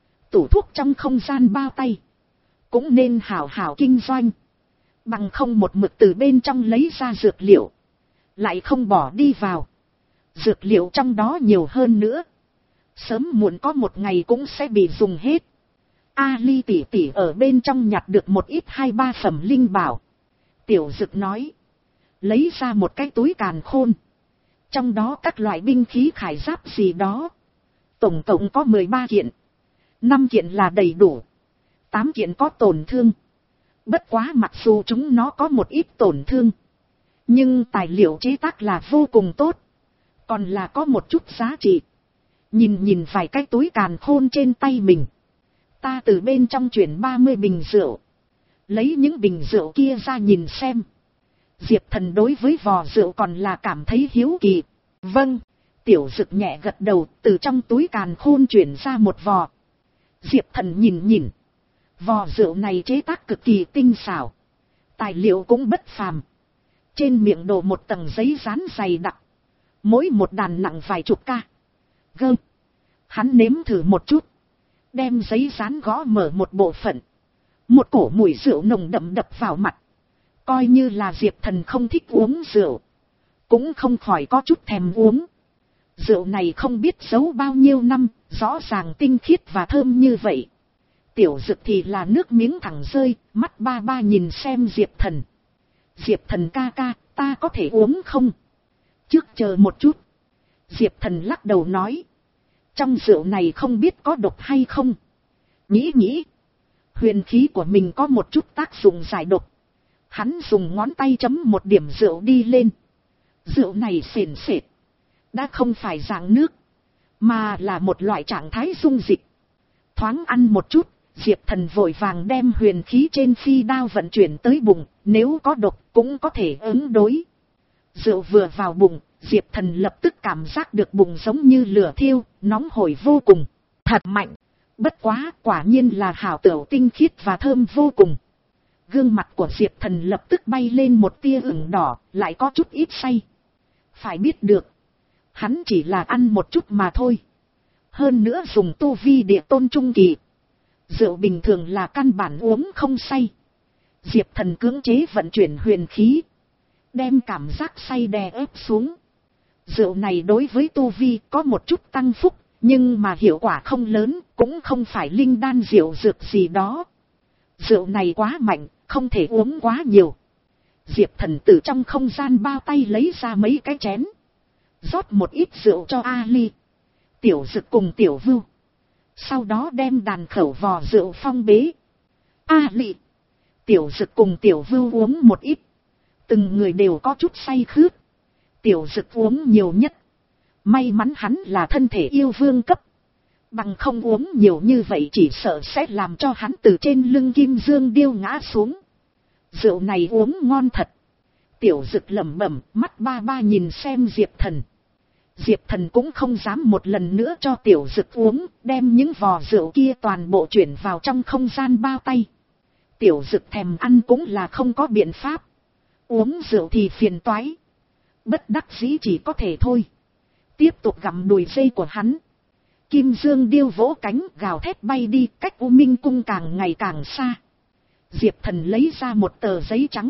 Tủ thuốc trong không gian bao tay cũng nên hảo hảo kinh doanh. Bằng không một mực từ bên trong lấy ra dược liệu, lại không bỏ đi vào. Dược liệu trong đó nhiều hơn nữa. Sớm muộn có một ngày cũng sẽ bị dùng hết. A Ly tỷ tỷ ở bên trong nhặt được một ít hai ba phẩm linh bảo. Tiểu Dực nói. Lấy ra một cái túi càn khôn. Trong đó các loại binh khí khải giáp gì đó. Tổng cộng có mười ba kiện. năm kiện là đầy đủ. tám kiện có tổn thương. Bất quá mặc dù chúng nó có một ít tổn thương, nhưng tài liệu chế tác là vô cùng tốt. Còn là có một chút giá trị. Nhìn nhìn vài cái túi càn khôn trên tay mình. Ta từ bên trong chuyển ba mươi bình rượu. Lấy những bình rượu kia ra nhìn xem. Diệp Thần đối với vò rượu còn là cảm thấy hiếu kỳ. Vâng. Tiểu Dực nhẹ gật đầu, từ trong túi càn khôn chuyển ra một vò. Diệp Thần nhìn nhìn. Vò rượu này chế tác cực kỳ tinh xảo. Tài liệu cũng bất phàm. Trên miệng đổ một tầng giấy dán dày đặc. Mỗi một đàn nặng vài chục ca. Gơm. Hắn nếm thử một chút. Đem giấy dán gõ mở một bộ phận. Một cổ mùi rượu nồng đậm đập vào mặt. Coi như là Diệp Thần không thích uống rượu, cũng không khỏi có chút thèm uống. Rượu này không biết giấu bao nhiêu năm, rõ ràng tinh khiết và thơm như vậy. Tiểu Dực thì là nước miếng thẳng rơi, mắt ba ba nhìn xem Diệp Thần. Diệp Thần ca ca, ta có thể uống không? Trước chờ một chút. Diệp Thần lắc đầu nói. Trong rượu này không biết có độc hay không. Nghĩ nghĩ. Huyền khí của mình có một chút tác dụng giải độc. Hắn dùng ngón tay chấm một điểm rượu đi lên. Rượu này sền sệt. Đã không phải dạng nước, mà là một loại trạng thái dung dịch. Thoáng ăn một chút, Diệp Thần vội vàng đem huyền khí trên phi đao vận chuyển tới bụng. Nếu có độc cũng có thể ứng đối. Rượu vừa vào bụng, Diệp Thần lập tức cảm giác được bụng giống như lửa thiêu, nóng hổi vô cùng, thật mạnh. Bất quá, quả nhiên là hảo tửu tinh khiết và thơm vô cùng. Gương mặt của Diệp Thần lập tức bay lên một tia ửng đỏ, lại có chút ít say. Phải biết được, hắn chỉ là ăn một chút mà thôi. Hơn nữa dùng tu vi địa tôn trung kỳ. Rượu bình thường là căn bản uống không say. Diệp Thần cưỡng chế vận chuyển huyền khí, đem cảm giác say đè ép xuống. Rượu này đối với tu vi có một chút tăng phúc, nhưng mà hiệu quả không lớn, cũng không phải linh đan rượu dược gì đó. Rượu này quá mạnh, không thể uống quá nhiều. Diệp Thần từ trong không gian bao tay lấy ra mấy cái chén, rót một ít rượu cho Ali, Tiểu Dực cùng Tiểu Vưu. Sau đó đem đàn khẩu vò rượu phong bế. Ali, Tiểu Dực cùng Tiểu Vưu uống một ít, từng người đều có chút say khướt. Tiểu Dực uống nhiều nhất. May mắn hắn là thân thể yêu vương cấp, bằng không uống nhiều như vậy chỉ sợ sẽ làm cho hắn từ trên lưng kim dương điêu ngã xuống. Rượu này uống ngon thật. Tiểu Dực lẩm bẩm, mắt ba ba nhìn xem Diệp Thần. Diệp Thần cũng không dám một lần nữa cho Tiểu Dực uống, đem những vò rượu kia toàn bộ chuyển vào trong không gian bao tay. Tiểu Dực thèm ăn cũng là không có biện pháp. Uống rượu thì phiền toái, bất đắc dĩ chỉ có thể thôi. Tiếp tục gặm đùi dây của hắn. Kim Dương điêu vỗ cánh gào thét bay đi, cách U Minh cung càng ngày càng xa. Diệp Thần lấy ra một tờ giấy trắng,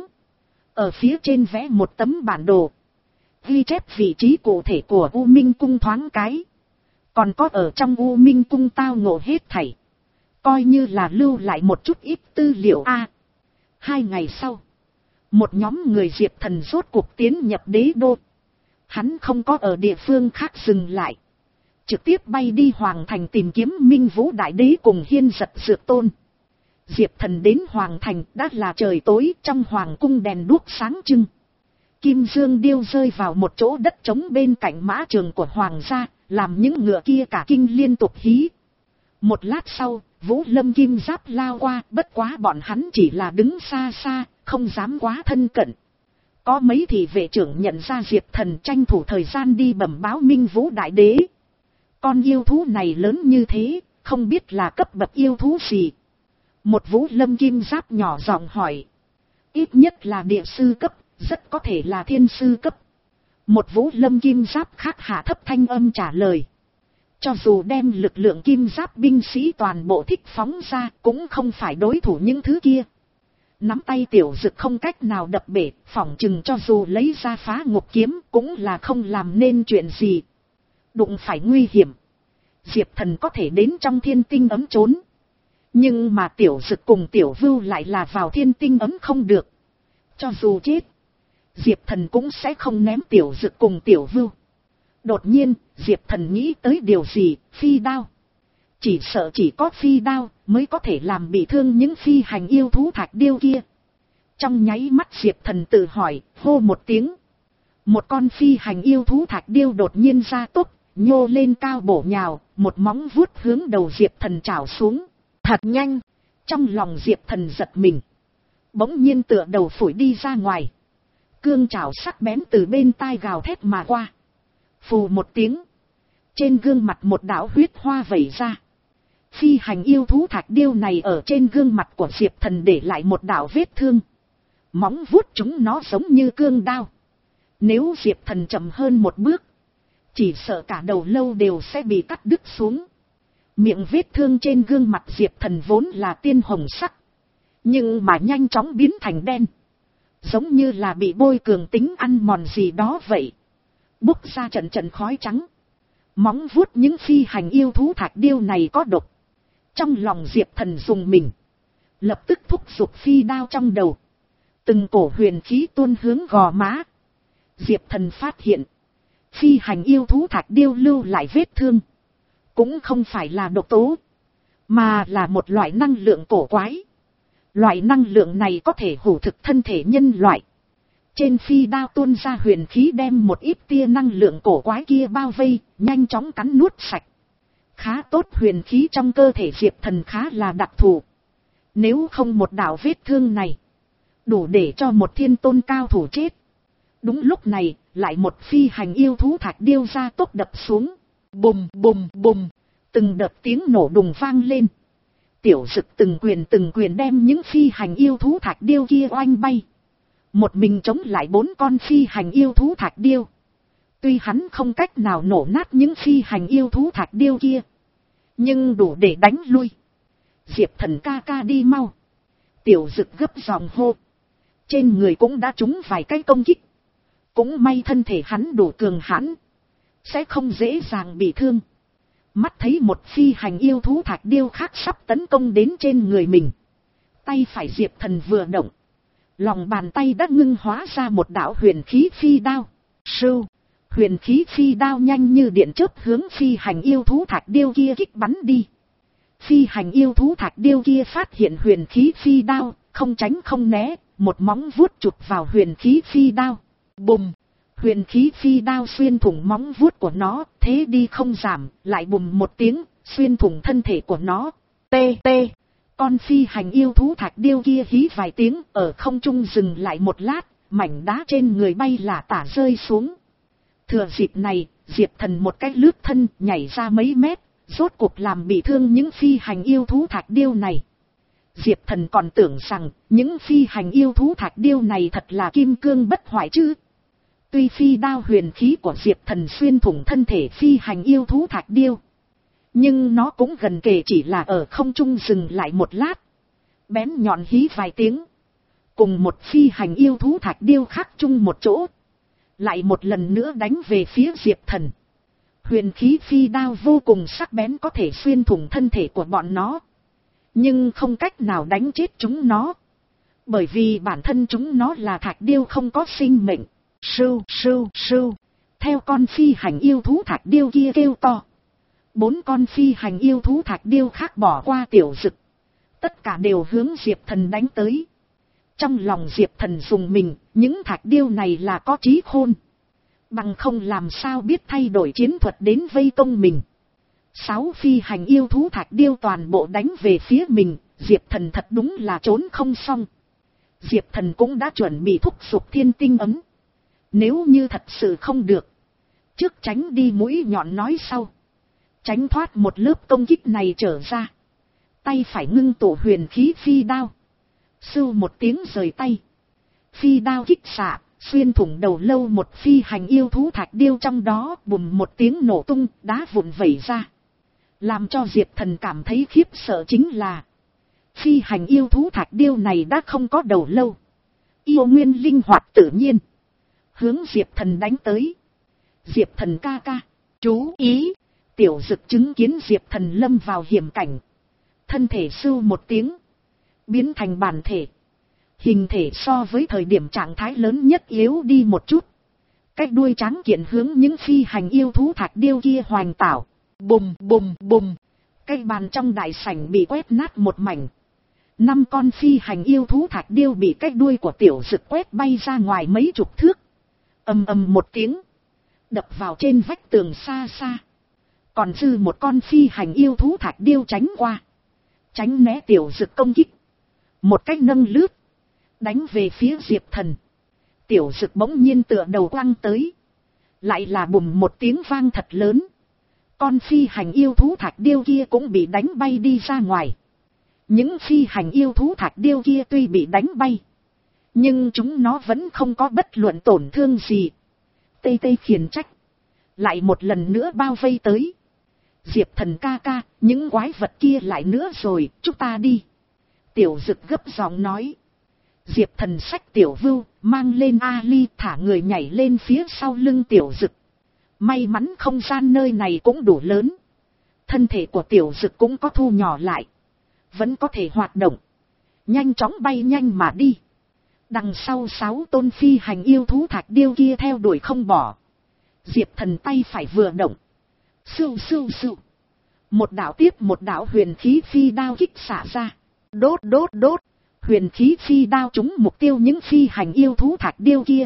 ở phía trên vẽ một tấm bản đồ, ghi chép vị trí cụ thể của U Minh cung thoáng cái, còn có ở trong U Minh cung tao ngộ hết thảy, coi như là lưu lại một chút ít tư liệu a. À, hai ngày sau, một nhóm người Diệp Thần rốt cuộc tiến nhập đế đô. Hắn không có ở địa phương khác dừng lại, trực tiếp bay đi Hoàng Thành tìm kiếm Minh Vũ Đại Đế cùng Hiên Giật Dược Tôn. Diệp Thần đến Hoàng Thành đã là trời tối, trong Hoàng cung đèn đuốc sáng trưng. Kim Dương điêu rơi vào một chỗ đất trống bên cạnh mã trường của Hoàng gia, làm những ngựa kia cả kinh liên tục hí. Một lát sau, Vũ Lâm Kim Giáp lao qua, bất quá bọn hắn chỉ là đứng xa xa, không dám quá thân cận. Có mấy thị vệ trưởng nhận ra Diệp Thần, tranh thủ thời gian đi bẩm báo Minh Vũ Đại Đế. Con yêu thú này lớn như thế, không biết là cấp bậc yêu thú gì. Một Vũ Lâm Kim Giáp nhỏ giọng hỏi. Ít nhất là địa sư cấp, rất có thể là thiên sư cấp. Một Vũ Lâm Kim Giáp khác hạ thấp thanh âm trả lời. Cho dù đem lực lượng kim giáp binh sĩ toàn bộ thích phóng ra, cũng không phải đối thủ những thứ kia. Nắm tay Tiểu Dực không cách nào đập bể, phỏng chừng cho dù lấy ra phá ngục kiếm cũng là không làm nên chuyện gì. Đụng phải nguy hiểm, Diệp Thần có thể đến trong thiên tinh ấm trốn. Nhưng mà Tiểu Dực cùng Tiểu Vưu lại là vào thiên tinh ấm không được. Cho dù chết, Diệp Thần cũng sẽ không ném Tiểu Dực cùng Tiểu Vưu. Đột nhiên, Diệp Thần nghĩ tới điều gì, phi đao. Chỉ sợ chỉ có phi đao mới có thể làm bị thương những phi hành yêu thú thạch điêu kia. Trong nháy mắt Diệp Thần tự hỏi, hô một tiếng. Một con phi hành yêu thú thạch điêu đột nhiên ra tốc, nhô lên cao bổ nhào, một móng vuốt hướng đầu Diệp Thần chảo xuống. Thật nhanh, trong lòng Diệp Thần giật mình. Bỗng nhiên tựa đầu phủi đi ra ngoài. Cương chảo sắc bén từ bên tai gào thét mà qua. Phù một tiếng, trên gương mặt một đạo huyết hoa vẩy ra. Phi hành yêu thú thạch điêu này ở trên gương mặt của Diệp Thần để lại một đạo vết thương. Móng vuốt chúng nó giống như cương đao. Nếu Diệp Thần chậm hơn một bước, chỉ sợ cả đầu lâu đều sẽ bị cắt đứt xuống. Miệng vết thương trên gương mặt Diệp Thần vốn là tiên hồng sắc, nhưng mà nhanh chóng biến thành đen, giống như là bị bôi cường tính ăn mòn gì đó vậy, bốc ra trận trận khói trắng. Móng vuốt những phi hành yêu thú thạch điêu này có độc. Trong lòng Diệp Thần dùng mình, lập tức thúc giục phi đao trong đầu, từng cổ huyền khí tuôn hướng gò má. Diệp Thần phát hiện, phi hành yêu thú thạch điêu lưu lại vết thương cũng không phải là độc tố, mà là một loại năng lượng cổ quái. Loại năng lượng này có thể hủ thực thân thể nhân loại. Trên phi đao tuôn ra huyền khí đem một ít tia năng lượng cổ quái kia bao vây, nhanh chóng cắn nuốt sạch. Khá tốt, huyền khí trong cơ thể Diệp Thần khá là đặc thù. Nếu không một đạo vết thương này, đủ để cho một thiên tôn cao thủ chết. Đúng lúc này, lại một phi hành yêu thú thạch điêu ra tốc đập xuống. Bùm bùm bùm, từng đợt tiếng nổ đùng vang lên. Tiểu Dực từng quyền từng quyền đem những phi hành yêu thú thạch điêu kia oanh bay. Một mình chống lại bốn con phi hành yêu thú thạch điêu. Tuy hắn không cách nào nổ nát những phi hành yêu thú thạch điêu kia, nhưng đủ để đánh lui. Diệp Thần ca ca đi mau. Tiểu Dực gấp giọng hô. Trên người cũng đã trúng vài cái công kích. Cũng may thân thể hắn đủ cường hãn, sẽ không dễ dàng bị thương. Mắt thấy một phi hành yêu thú thạch điêu khác sắp tấn công đến trên người mình. Tay phải Diệp Thần vừa động, lòng bàn tay đã ngưng hóa ra một đạo huyền khí phi đao. Sưu, huyền khí phi đao nhanh như điện chớp hướng phi hành yêu thú thạch điêu kia kích bắn đi. Phi hành yêu thú thạch điêu kia phát hiện huyền khí phi đao, không tránh không né, một móng vuốt chụp vào huyền khí phi đao. Bùm, huyền khí phi đao xuyên thủng móng vuốt của nó, thế đi không giảm, lại bùm một tiếng, xuyên thủng thân thể của nó. Tê tê, con phi hành yêu thú thạch điêu kia hí vài tiếng, ở không trung dừng lại một lát, mảnh đá trên người bay lả tả rơi xuống. Thừa dịp này, Diệp Thần một cách lướt thân nhảy ra mấy mét, rốt cuộc làm bị thương những phi hành yêu thú thạch điêu này. Diệp Thần còn tưởng rằng những phi hành yêu thú thạch điêu này thật là kim cương bất hoại chứ. Tuy phi đao huyền khí của Diệp Thần xuyên thủng thân thể phi hành yêu thú thạch điêu, nhưng nó cũng gần kề chỉ là ở không trung dừng lại một lát. Bén nhọn hí vài tiếng, cùng một phi hành yêu thú thạch điêu khác chung một chỗ, lại một lần nữa đánh về phía Diệp Thần. Huyền khí phi đao vô cùng sắc bén, có thể xuyên thủng thân thể của bọn nó, nhưng không cách nào đánh chết chúng nó, bởi vì bản thân chúng nó là thạch điêu không có sinh mệnh. Sưu sưu sưu, theo con phi hành yêu thú thạch điêu kia kêu to, bốn con phi hành yêu thú thạch điêu khác bỏ qua Tiểu Dực, tất cả đều hướng Diệp Thần đánh tới. Trong lòng Diệp Thần dùng mình, những thạch điêu này là có trí khôn, bằng không làm sao biết thay đổi chiến thuật đến vây công mình. Sáu phi hành yêu thú thạch điêu toàn bộ đánh về phía mình, Diệp Thần thật đúng là trốn không xong. Diệp Thần cũng đã chuẩn bị thúc giục thiên tinh ấm. Nếu như thật sự không được, trước tránh đi mũi nhọn nói sau, tránh thoát một lớp công kích này trở ra. Tay phải ngưng tụ huyền khí phi đao, sưu một tiếng rời tay. Phi đao kích xạ, xuyên thủng đầu lâu một phi hành yêu thú thạch điêu, trong đó bùm một tiếng nổ tung, đá vụn vẩy ra. Làm cho Diệp Thần cảm thấy khiếp sợ chính là, phi hành yêu thú thạch điêu này đã không có đầu lâu, yêu nguyên linh hoạt tự nhiên, hướng Diệp Thần đánh tới. Diệp Thần ca ca, chú ý. Tiểu Dực chứng kiến Diệp Thần lâm vào hiểm cảnh, thân thể sưu một tiếng, biến thành bản thể. Hình thể so với thời điểm trạng thái lớn nhất yếu đi một chút. Cái đuôi trắng kiện hướng những phi hành yêu thú thạch điêu kia hoành tảo. Bùm bùm bùm, cái bàn trong đại sảnh bị quét nát một mảnh. Năm con phi hành yêu thú thạch điêu bị cái đuôi của Tiểu Dực quét bay ra ngoài mấy chục thước. Ầm ầm một tiếng, đập vào trên vách tường xa xa. Còn dư một con phi hành yêu thú thạch điêu tránh qua, tránh né Tiểu Dực công kích, một cách nâng lướt, đánh về phía Diệp Thần. Tiểu Dực bỗng nhiên tựa đầu quăng tới, lại là bùm một tiếng vang thật lớn. Con phi hành yêu thú thạch điêu kia cũng bị đánh bay đi ra ngoài. Những phi hành yêu thú thạch điêu kia tuy bị đánh bay, nhưng chúng nó vẫn không có bất luận tổn thương gì. Tê tê khiển trách, lại một lần nữa bao vây tới. Diệp Thần ca ca, những quái vật kia lại nữa rồi, chúng ta đi. Tiểu Dực gấp giọng nói. Diệp Thần xách Tiểu Vưu, mang lên Ali, thả người nhảy lên phía sau lưng Tiểu Dực. May mắn không gian nơi này cũng đủ lớn, thân thể của Tiểu Dực cũng có thu nhỏ lại, vẫn có thể hoạt động, nhanh chóng bay nhanh mà đi. Đằng sau sáu tôn phi hành yêu thú thạch điêu kia theo đuổi không bỏ. Diệp Thần tay phải vừa động, sưu sưu sưu, một đạo tiếp một đạo huyền khí phi đao kích xả ra. Đốt đốt đốt, huyền khí phi đao trúng mục tiêu những phi hành yêu thú thạch điêu kia,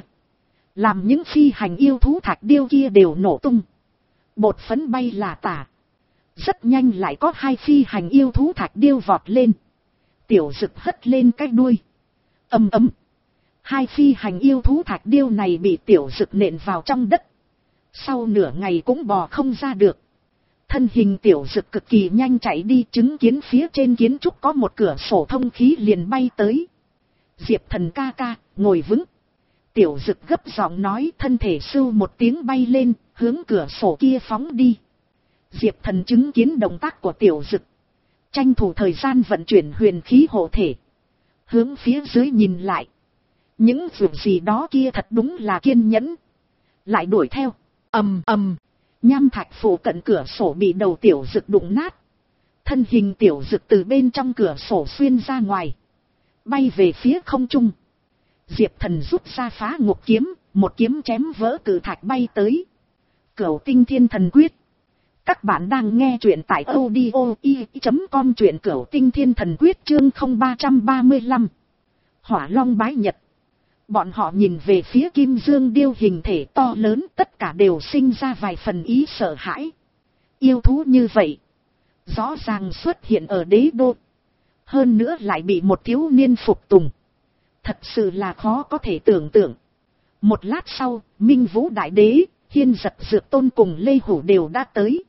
làm những phi hành yêu thú thạch điêu kia đều nổ tung, bột phấn bay lả tả. Rất nhanh lại có hai phi hành yêu thú thạch điêu vọt lên. Tiểu Dực hất lên cái đuôi, ầm ầm, Hai phi hành yêu thú thạch điêu này bị tiểu dực nện vào trong đất. Sau nửa ngày cũng bò không ra được. Thân hình tiểu dực cực kỳ nhanh chạy đi, chứng kiến phía trên kiến trúc có một cửa sổ thông khí liền bay tới. Diệp Thần ca ca, ngồi vững. Tiểu dực gấp giọng nói, thân thể sưu một tiếng bay lên, hướng cửa sổ kia phóng đi. Diệp Thần chứng kiến động tác của tiểu dực, tranh thủ thời gian vận chuyển huyền khí hộ thể. Hướng phía dưới nhìn lại. Những việc gì đó kia thật đúng là kiên nhẫn. Lại đuổi theo. Ầm ầm. Nham thạch phủ cận cửa sổ bị đầu tiểu dực đụng nát. Thân hình tiểu dực từ bên trong cửa sổ xuyên ra ngoài. Bay về phía không trung. Diệp Thần rút ra phá ngục kiếm. Một kiếm chém vỡ cử thạch bay tới. Cửu tinh thiên thần quyết. Các bạn đang nghe truyện tại audio i chấm com, truyện Cửu tinh thiên thần quyết chương không ba ba lăm. Hỏa long bái nhật. Bọn họ nhìn về phía Kim Dương điêu hình thể to lớn, tất cả đều sinh ra vài phần ý sợ hãi. Yêu thú như vậy, rõ ràng xuất hiện ở đế đô. Hơn nữa lại bị một thiếu niên phục tùng. Thật sự là khó có thể tưởng tượng. Một lát sau, Minh Vũ Đại Đế, Hiên Giật Dược Tôn cùng Lê Hủ đều đã tới.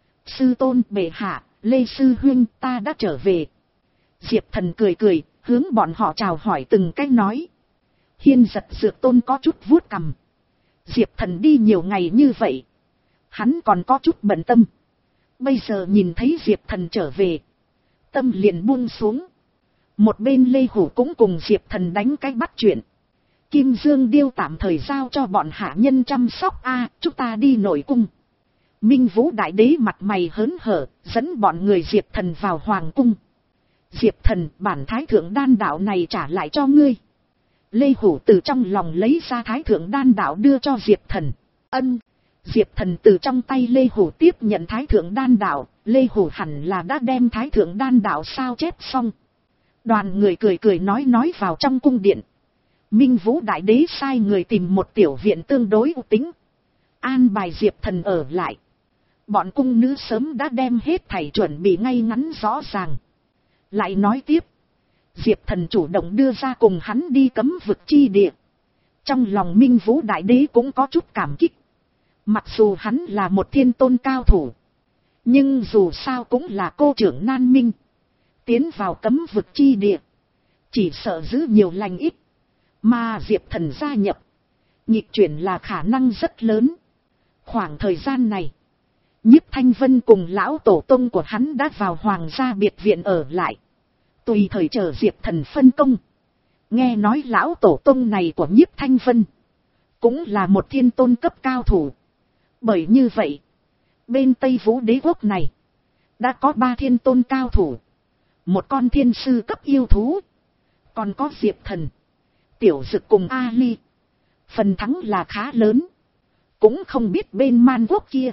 Sư Tôn, bệ hạ, Lê Sư Huynh, ta đã trở về. Diệp Thần cười cười, hướng bọn họ chào hỏi từng cách nói. Hiên Giật Dược Tôn có chút vuốt cằm. Diệp Thần đi nhiều ngày như vậy, hắn còn có chút bận tâm. Bây giờ nhìn thấy Diệp Thần trở về, tâm liền buông xuống. Một bên Lê Hủ cũng cùng Diệp Thần đánh cái bắt chuyện. Kim Dương điêu tạm thời giao cho bọn hạ nhân chăm sóc, a, chúng ta đi nội cung. Minh Vũ Đại Đế mặt mày hớn hở, dẫn bọn người Diệp Thần vào hoàng cung. Diệp Thần, bản thái thượng đan đạo này trả lại cho ngươi. Lê Hủ từ trong lòng lấy ra thái thượng đan đạo đưa cho Diệp Thần. Ân. Diệp Thần từ trong tay Lê Hủ tiếp nhận thái thượng đan đạo. Lê Hủ hẳn là đã đem thái thượng đan đạo sao chép xong. Đoàn người cười cười nói nói vào trong cung điện. Minh Vũ Đại Đế sai người tìm một tiểu viện tương đối ưu tính, an bài Diệp Thần ở lại. Bọn cung nữ sớm đã đem hết thảy chuẩn bị ngay ngắn rõ ràng. Lại nói tiếp, Diệp Thần chủ động đưa ra cùng hắn đi cấm vực chi địa. Trong lòng Minh Vũ Đại Đế cũng có chút cảm kích. Mặc dù hắn là một thiên tôn cao thủ, nhưng dù sao cũng là cô trưởng nan minh. Tiến vào cấm vực chi địa, chỉ sợ giữ nhiều lành ít. Mà Diệp Thần gia nhập, nhịp chuyển là khả năng rất lớn. Khoảng thời gian này, Nhiếp Thanh Vân cùng lão tổ tông của hắn đã vào hoàng gia biệt viện ở lại, tùy thời chờ Diệp Thần phân công. Nghe nói lão tổ tông này của Nhiếp Thanh Vân cũng là một thiên tôn cấp cao thủ. Bởi như vậy, bên Tây Vũ đế quốc này đã có ba thiên tôn cao thủ, một con thiên sư cấp yêu thú, còn có Diệp Thần, Tiểu Dực cùng A Ly. Phần thắng là khá lớn. Cũng không biết bên Man Quốc kia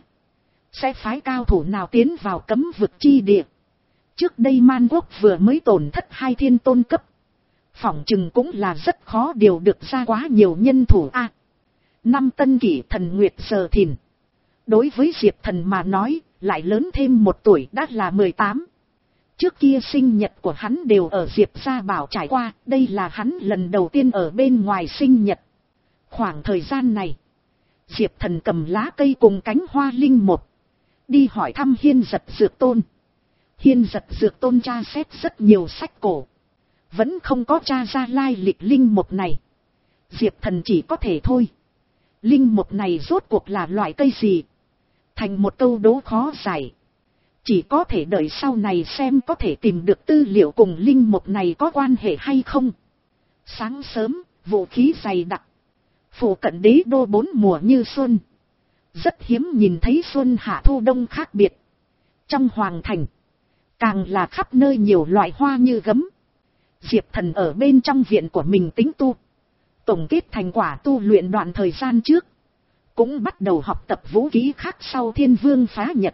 sẽ phái cao thủ nào tiến vào cấm vực chi địa. Trước đây Man Quốc vừa mới tổn thất hai thiên tôn cấp, phỏng chừng cũng là rất khó điều được ra quá nhiều nhân thủ a. À, năm Tân Kỷ Thần Nguyệt Giờ Thìn, đối với Diệp Thần mà nói, lại lớn thêm một tuổi đã là mười tám. Trước kia sinh nhật của hắn đều ở Diệp Gia Bảo trải qua, đây là hắn lần đầu tiên ở bên ngoài sinh nhật. Khoảng thời gian này, Diệp Thần cầm lá cây cùng cánh hoa linh một, đi hỏi thăm Hiên Giật Dược Tôn. Hiên Giật Dược Tôn tra xét rất nhiều sách cổ, vẫn không có tra ra lai lịch linh một này. Diệp Thần chỉ có thể thôi. Linh một này rốt cuộc là loại cây gì? Thành một câu đố khó giải. Chỉ có thể đợi sau này xem có thể tìm được tư liệu cùng linh một này có quan hệ hay không. Sáng sớm, vũ khí dày đặc. Phủ cận đế đô bốn mùa như xuân. Rất hiếm nhìn thấy xuân hạ thu đông khác biệt. Trong hoàng thành, càng là khắp nơi nhiều loại hoa như gấm. Diệp Thần ở bên trong viện của mình tính tu, tổng kết thành quả tu luyện đoạn thời gian trước. Cũng bắt đầu học tập vũ khí khác sau Thiên Vương phá nhật,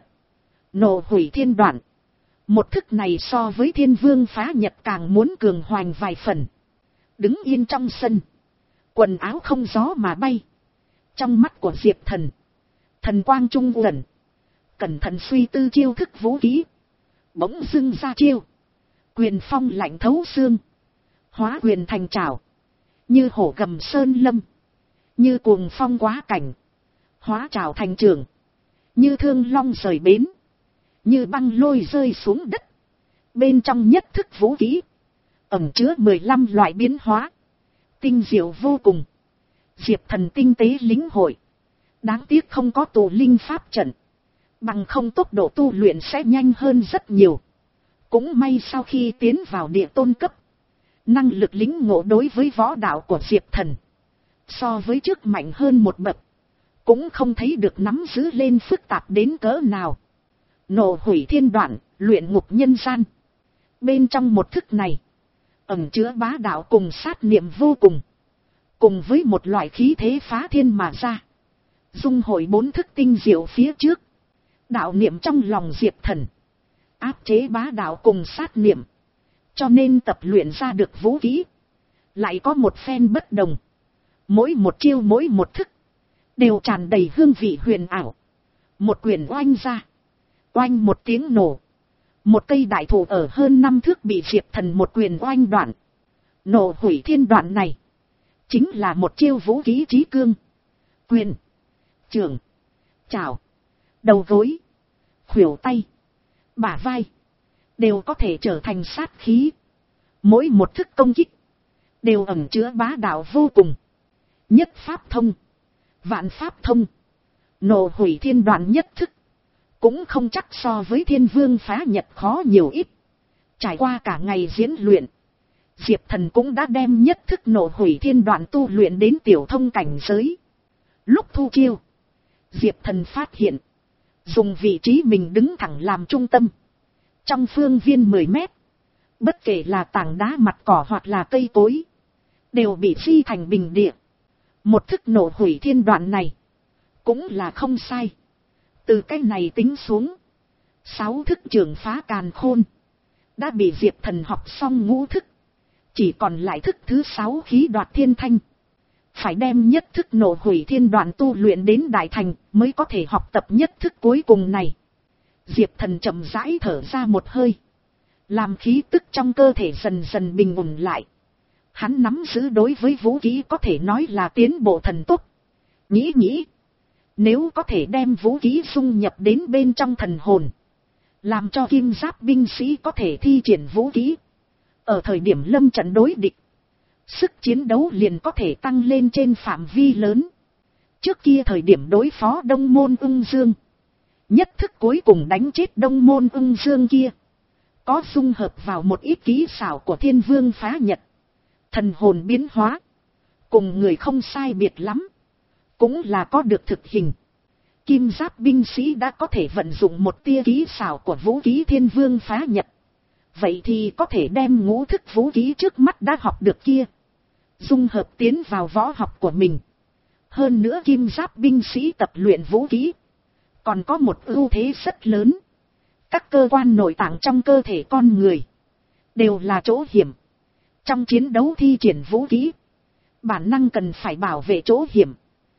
nộ hủy thiên đoạn. Một thức này so với Thiên Vương phá nhật càng muốn cường hoành vài phần. Đứng yên trong sân, quần áo không gió mà bay. Trong mắt của Diệp Thần, thần quang trung uẩn, cẩn thận suy tư chiêu thức vũ khí. Bỗng dưng ra chiêu, quyền phong lạnh thấu xương, hóa quyền thành trảo, như hổ gầm sơn lâm, như cuồng phong quá cảnh, hóa trào thành trường, như thương long rời bến, như băng lôi rơi xuống đất. Bên trong nhất thức vũ khí ẩn chứa mười lăm loại biến hóa, tinh diệu vô cùng. Diệp Thần tinh tế lĩnh hội, đáng tiếc không có tụ linh pháp trận, bằng không tốc độ tu luyện sẽ nhanh hơn rất nhiều. Cũng may sau khi tiến vào địa tôn cấp, năng lực lĩnh ngộ đối với võ đạo của Diệp Thần so với trước mạnh hơn một bậc, cũng không thấy được nắm giữ lên phức tạp đến cỡ nào. Nộ hủy thiên đoạn, luyện ngục nhân gian. Bên trong một thức này ẩn chứa bá đạo cùng sát niệm vô cùng, cùng với một loại khí thế phá thiên mà ra, dung hội bốn thức tinh diệu phía trước. Đạo niệm trong lòng Diệp Thần áp chế bá đạo cùng sát niệm, cho nên tập luyện ra được vũ khí lại có một phen bất đồng. Mỗi một chiêu mỗi một thức đều tràn đầy hương vị huyền ảo. Một quyền oanh ra, oanh một tiếng nổ, một cây đại thụ ở hơn năm thước bị Diệp Thần một quyền oanh đoạn. Nổ hủy thiên đoạn này chính là một chiêu vũ khí chí cương. Quyền, trường, chảo, đầu gối, khuỷu tay, bả vai đều có thể trở thành sát khí. Mỗi một thức công kích đều ẩn chứa bá đạo vô cùng. Nhất pháp thông, vạn pháp thông. Nổ hủy thiên đoạn nhất thức cũng không chắc so với thiên vương phá nhật khó nhiều ít. Trải qua cả ngày diễn luyện, Diệp Thần cũng đã đem nhất thức nổ hủy thiên đoạn tu luyện đến tiểu thông cảnh giới. Lúc thu chiêu, Diệp Thần phát hiện, dùng vị trí mình đứng thẳng làm trung tâm, trong phương viên mười mét, bất kể là tảng đá mặt cỏ hoặc là cây cối, đều bị phi thành bình địa. Một thức nổ hủy thiên đoạn này cũng là không sai. Từ cái này tính xuống, sáu thức trường phá càn khôn đã bị Diệp Thần học xong ngũ thức, chỉ còn lại thức thứ sáu khí đoạt thiên thanh. Phải đem nhất thức nổ hủy thiên đoạn tu luyện đến đại thành mới có thể học tập nhất thức cuối cùng này. Diệp Thần chậm rãi thở ra một hơi, làm khí tức trong cơ thể dần dần bình ổn lại. Hắn nắm giữ đối với vũ khí có thể nói là tiến bộ thần tốc. Nghĩ nghĩ, nếu có thể đem vũ khí dung nhập đến bên trong thần hồn, làm cho kim giáp binh sĩ có thể thi triển vũ khí, ở thời điểm lâm trận đối địch, sức chiến đấu liền có thể tăng lên trên phạm vi lớn. Trước kia thời điểm đối phó Đông Môn Ưng Dương, nhất thức cuối cùng đánh chết Đông Môn Ưng Dương kia, có dung hợp vào một ít kỹ xảo của thiên vương phá nhật, thần hồn biến hóa, cùng người không sai biệt lắm, cũng là có được thực hình. Kim giáp binh sĩ đã có thể vận dụng một tia kỹ xảo của vũ khí thiên vương phá nhật, vậy thì có thể đem ngũ thức vũ khí trước mắt đã học được kia dung hợp tiến vào võ học của mình. Hơn nữa kim giáp binh sĩ tập luyện vũ khí còn có một ưu thế rất lớn, các cơ quan nội tạng trong cơ thể con người đều là chỗ hiểm. Trong chiến đấu thi triển vũ khí, bản năng cần phải bảo vệ chỗ hiểm,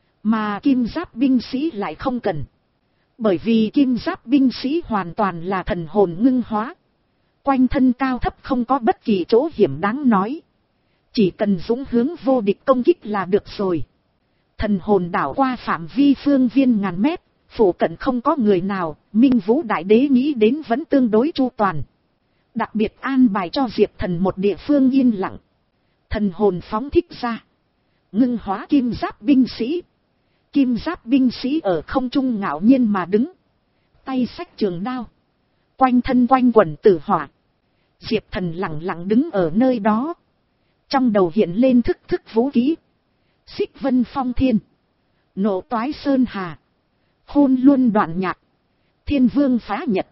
mà kim giáp binh sĩ lại không cần. Bởi vì kim giáp binh sĩ hoàn toàn là thần hồn ngưng hóa, quanh thân cao thấp không có bất kỳ chỗ hiểm đáng nói, chỉ cần dũng hướng vô địch công kích là được rồi. Thần hồn đảo qua phạm vi phương viên ngàn mét, phủ cận không có người nào, Minh Vũ Đại Đế nghĩ đến vẫn tương đối chu toàn. Đặc biệt an bài cho Diệp Thần một địa phương yên lặng. Thần hồn phóng thích ra, ngưng hóa kim giáp binh sĩ. Kim giáp binh sĩ ở không trung ngạo nhiên mà đứng, tay xách trường đao, quanh thân quanh quẩn tử hỏa. Diệp Thần lặng lặng đứng ở nơi đó, trong đầu hiện lên thức thức vũ khí: Xích Vân Phong Thiên, Nộ Toái Sơn Hà, Khôn Luân Đoạn Nhạc, Thiên Vương Phá Nhật,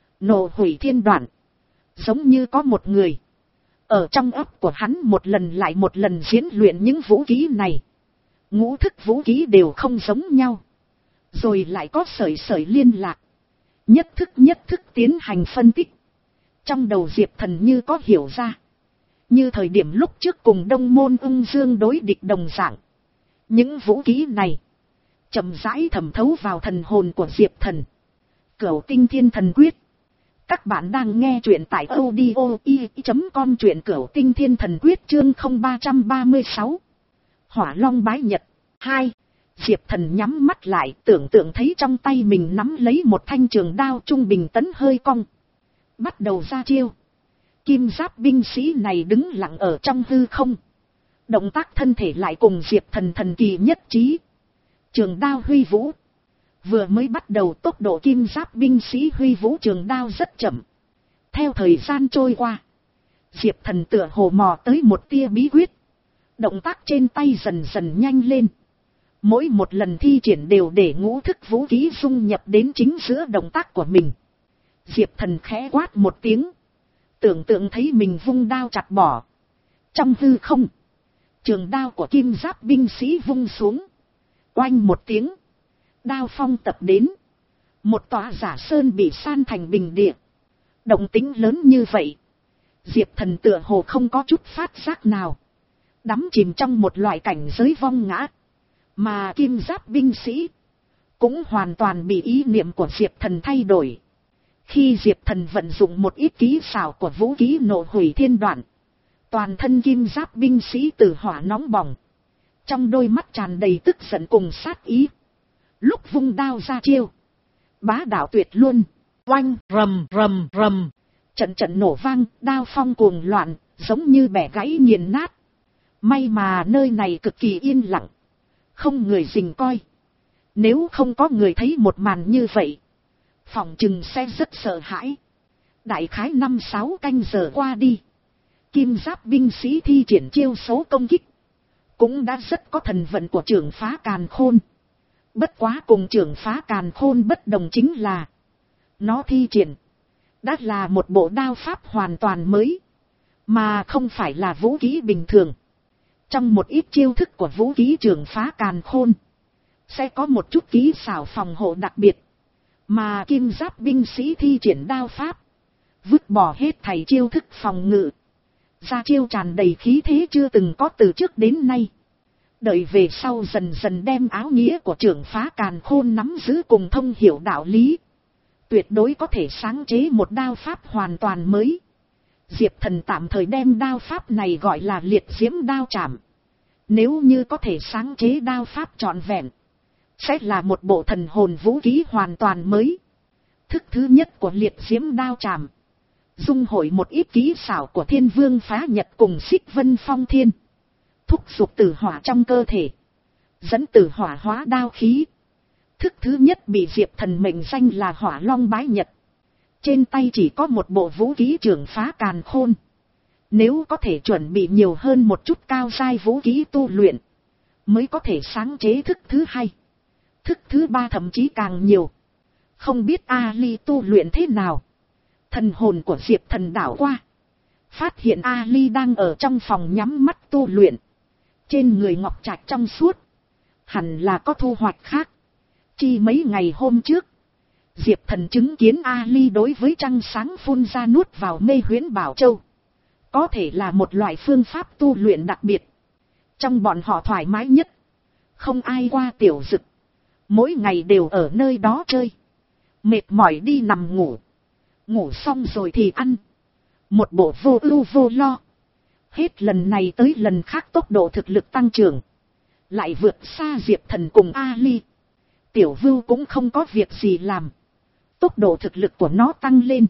Nộ Hủy Thiên Đoạn. Giống như có một người ở trong óc của hắn một lần lại một lần diễn luyện những vũ khí này. Ngũ thức vũ khí đều không giống nhau, rồi lại có sợi sợi liên lạc, nhất thức nhất thức tiến hành phân tích. Trong đầu Diệp Thần như có hiểu ra, như thời điểm lúc trước cùng Đông Môn Ưng Dương đối địch đồng dạng. Những vũ khí này chậm rãi thẩm thấu vào thần hồn của Diệp Thần. Cửu Tinh Thiên Thần Quyết, Các bạn đang nghe truyện tại audio i chấm com, truyện cửu tinh thiên thần quyết chương không ba ba sáu. Hỏa Long bái nhật. Hai. Diệp Thần nhắm mắt lại, tưởng tượng thấy trong tay mình nắm lấy một thanh trường đao trung bình tấn hơi cong. Bắt đầu ra chiêu. Kim giáp binh sĩ này đứng lặng ở trong hư không. Động tác thân thể lại cùng Diệp Thần thần kỳ nhất trí. Trường đao huy vũ. Vừa mới bắt đầu tốc độ kim giáp binh sĩ huy vũ trường đao rất chậm. Theo thời gian trôi qua, Diệp Thần tựa hồ mò tới một tia bí quyết. Động tác trên tay dần dần nhanh lên. Mỗi một lần thi triển đều để ngũ thức vũ khí dung nhập đến chính giữa động tác của mình. Diệp Thần khẽ quát một tiếng. Tưởng tượng thấy mình vung đao chặt bỏ. Trong hư không, trường đao của kim giáp binh sĩ vung xuống. Oanh một tiếng. Đao phong tập đến. Một tòa giả sơn bị san thành bình địa. Động tính lớn như vậy, Diệp Thần tựa hồ không có chút phát giác nào. Đắm chìm trong một loại cảnh giới vong ngã. Mà kim giáp binh sĩ cũng hoàn toàn bị ý niệm của Diệp Thần thay đổi. Khi Diệp Thần vận dụng một ít kỹ xảo của vũ khí nộ hủy thiên đoạn, toàn thân kim giáp binh sĩ từ hỏa nóng bỏng. Trong đôi mắt tràn đầy tức giận cùng sát ý. Lúc vung đao ra chiêu, bá đạo tuyệt luôn. Oanh, rầm rầm rầm. Trận trận nổ vang, đao phong cuồng loạn, giống như bẻ gãy nghiền nát. May mà nơi này cực kỳ yên lặng, không người rình coi. Nếu không có người thấy một màn như vậy, phòng chừng sẽ rất sợ hãi. Đại khái năm sáu canh giờ qua đi, kim giáp binh sĩ thi triển chiêu số công kích cũng đã rất có thần vận của trưởng phá càn khôn. Bất quá cùng trưởng phá càn khôn bất đồng chính là, nó thi triển đã là một bộ đao pháp hoàn toàn mới, mà không phải là vũ khí bình thường. Trong một ít chiêu thức của vũ khí trưởng phá càn khôn, sẽ có một chút kỹ xảo phòng hộ đặc biệt, mà kim giáp binh sĩ thi triển đao pháp, vứt bỏ hết thảy chiêu thức phòng ngự, ra chiêu tràn đầy khí thế chưa từng có từ trước đến nay. Đợi về sau dần dần đem áo nghĩa của trưởng phá càn khôn nắm giữ cùng thông hiểu đạo lý, tuyệt đối có thể sáng chế một đao pháp hoàn toàn mới. Diệp Thần tạm thời đem đao pháp này gọi là liệt diễm đao trảm. Nếu như có thể sáng chế đao pháp trọn vẹn, sẽ là một bộ thần hồn vũ khí hoàn toàn mới. Thức thứ nhất của liệt diễm đao trảm, dung hội một ít kỹ xảo của Thiên Vương Phá Nhật cùng Xích Vân Phong Thiên, thúc giục tử hỏa trong cơ thể, dẫn tử hỏa hóa đao khí. Thức thứ nhất bị Diệp Thần mệnh danh là Hỏa Long bái nhật. Trên tay chỉ có một bộ vũ khí trưởng phá càn khôn. Nếu có thể chuẩn bị nhiều hơn một chút cao giai vũ khí tu luyện, mới có thể sáng chế thức thứ hai, thức thứ ba, thậm chí càng nhiều. Không biết Ali tu luyện thế nào. Thần hồn của Diệp Thần đảo qua, phát hiện Ali đang ở trong phòng nhắm mắt tu luyện. Trên người ngọc trạch trong suốt, hẳn là có thu hoạch khác. Chi mấy ngày hôm trước, Diệp Thần chứng kiến Ali đối với trăng sáng phun ra nuốt vào mê huyễn bảo châu. Có thể là một loại phương pháp tu luyện đặc biệt. Trong bọn họ thoải mái nhất, không ai qua tiểu dực. Mỗi ngày đều ở nơi đó chơi. Mệt mỏi đi nằm ngủ. Ngủ xong rồi thì ăn. Một bộ vô ưu vô lo. Hết lần này tới lần khác tốc độ thực lực tăng trưởng lại vượt xa Diệp Thần cùng Ali. Tiểu Vưu cũng không có việc gì làm, tốc độ thực lực của nó tăng lên.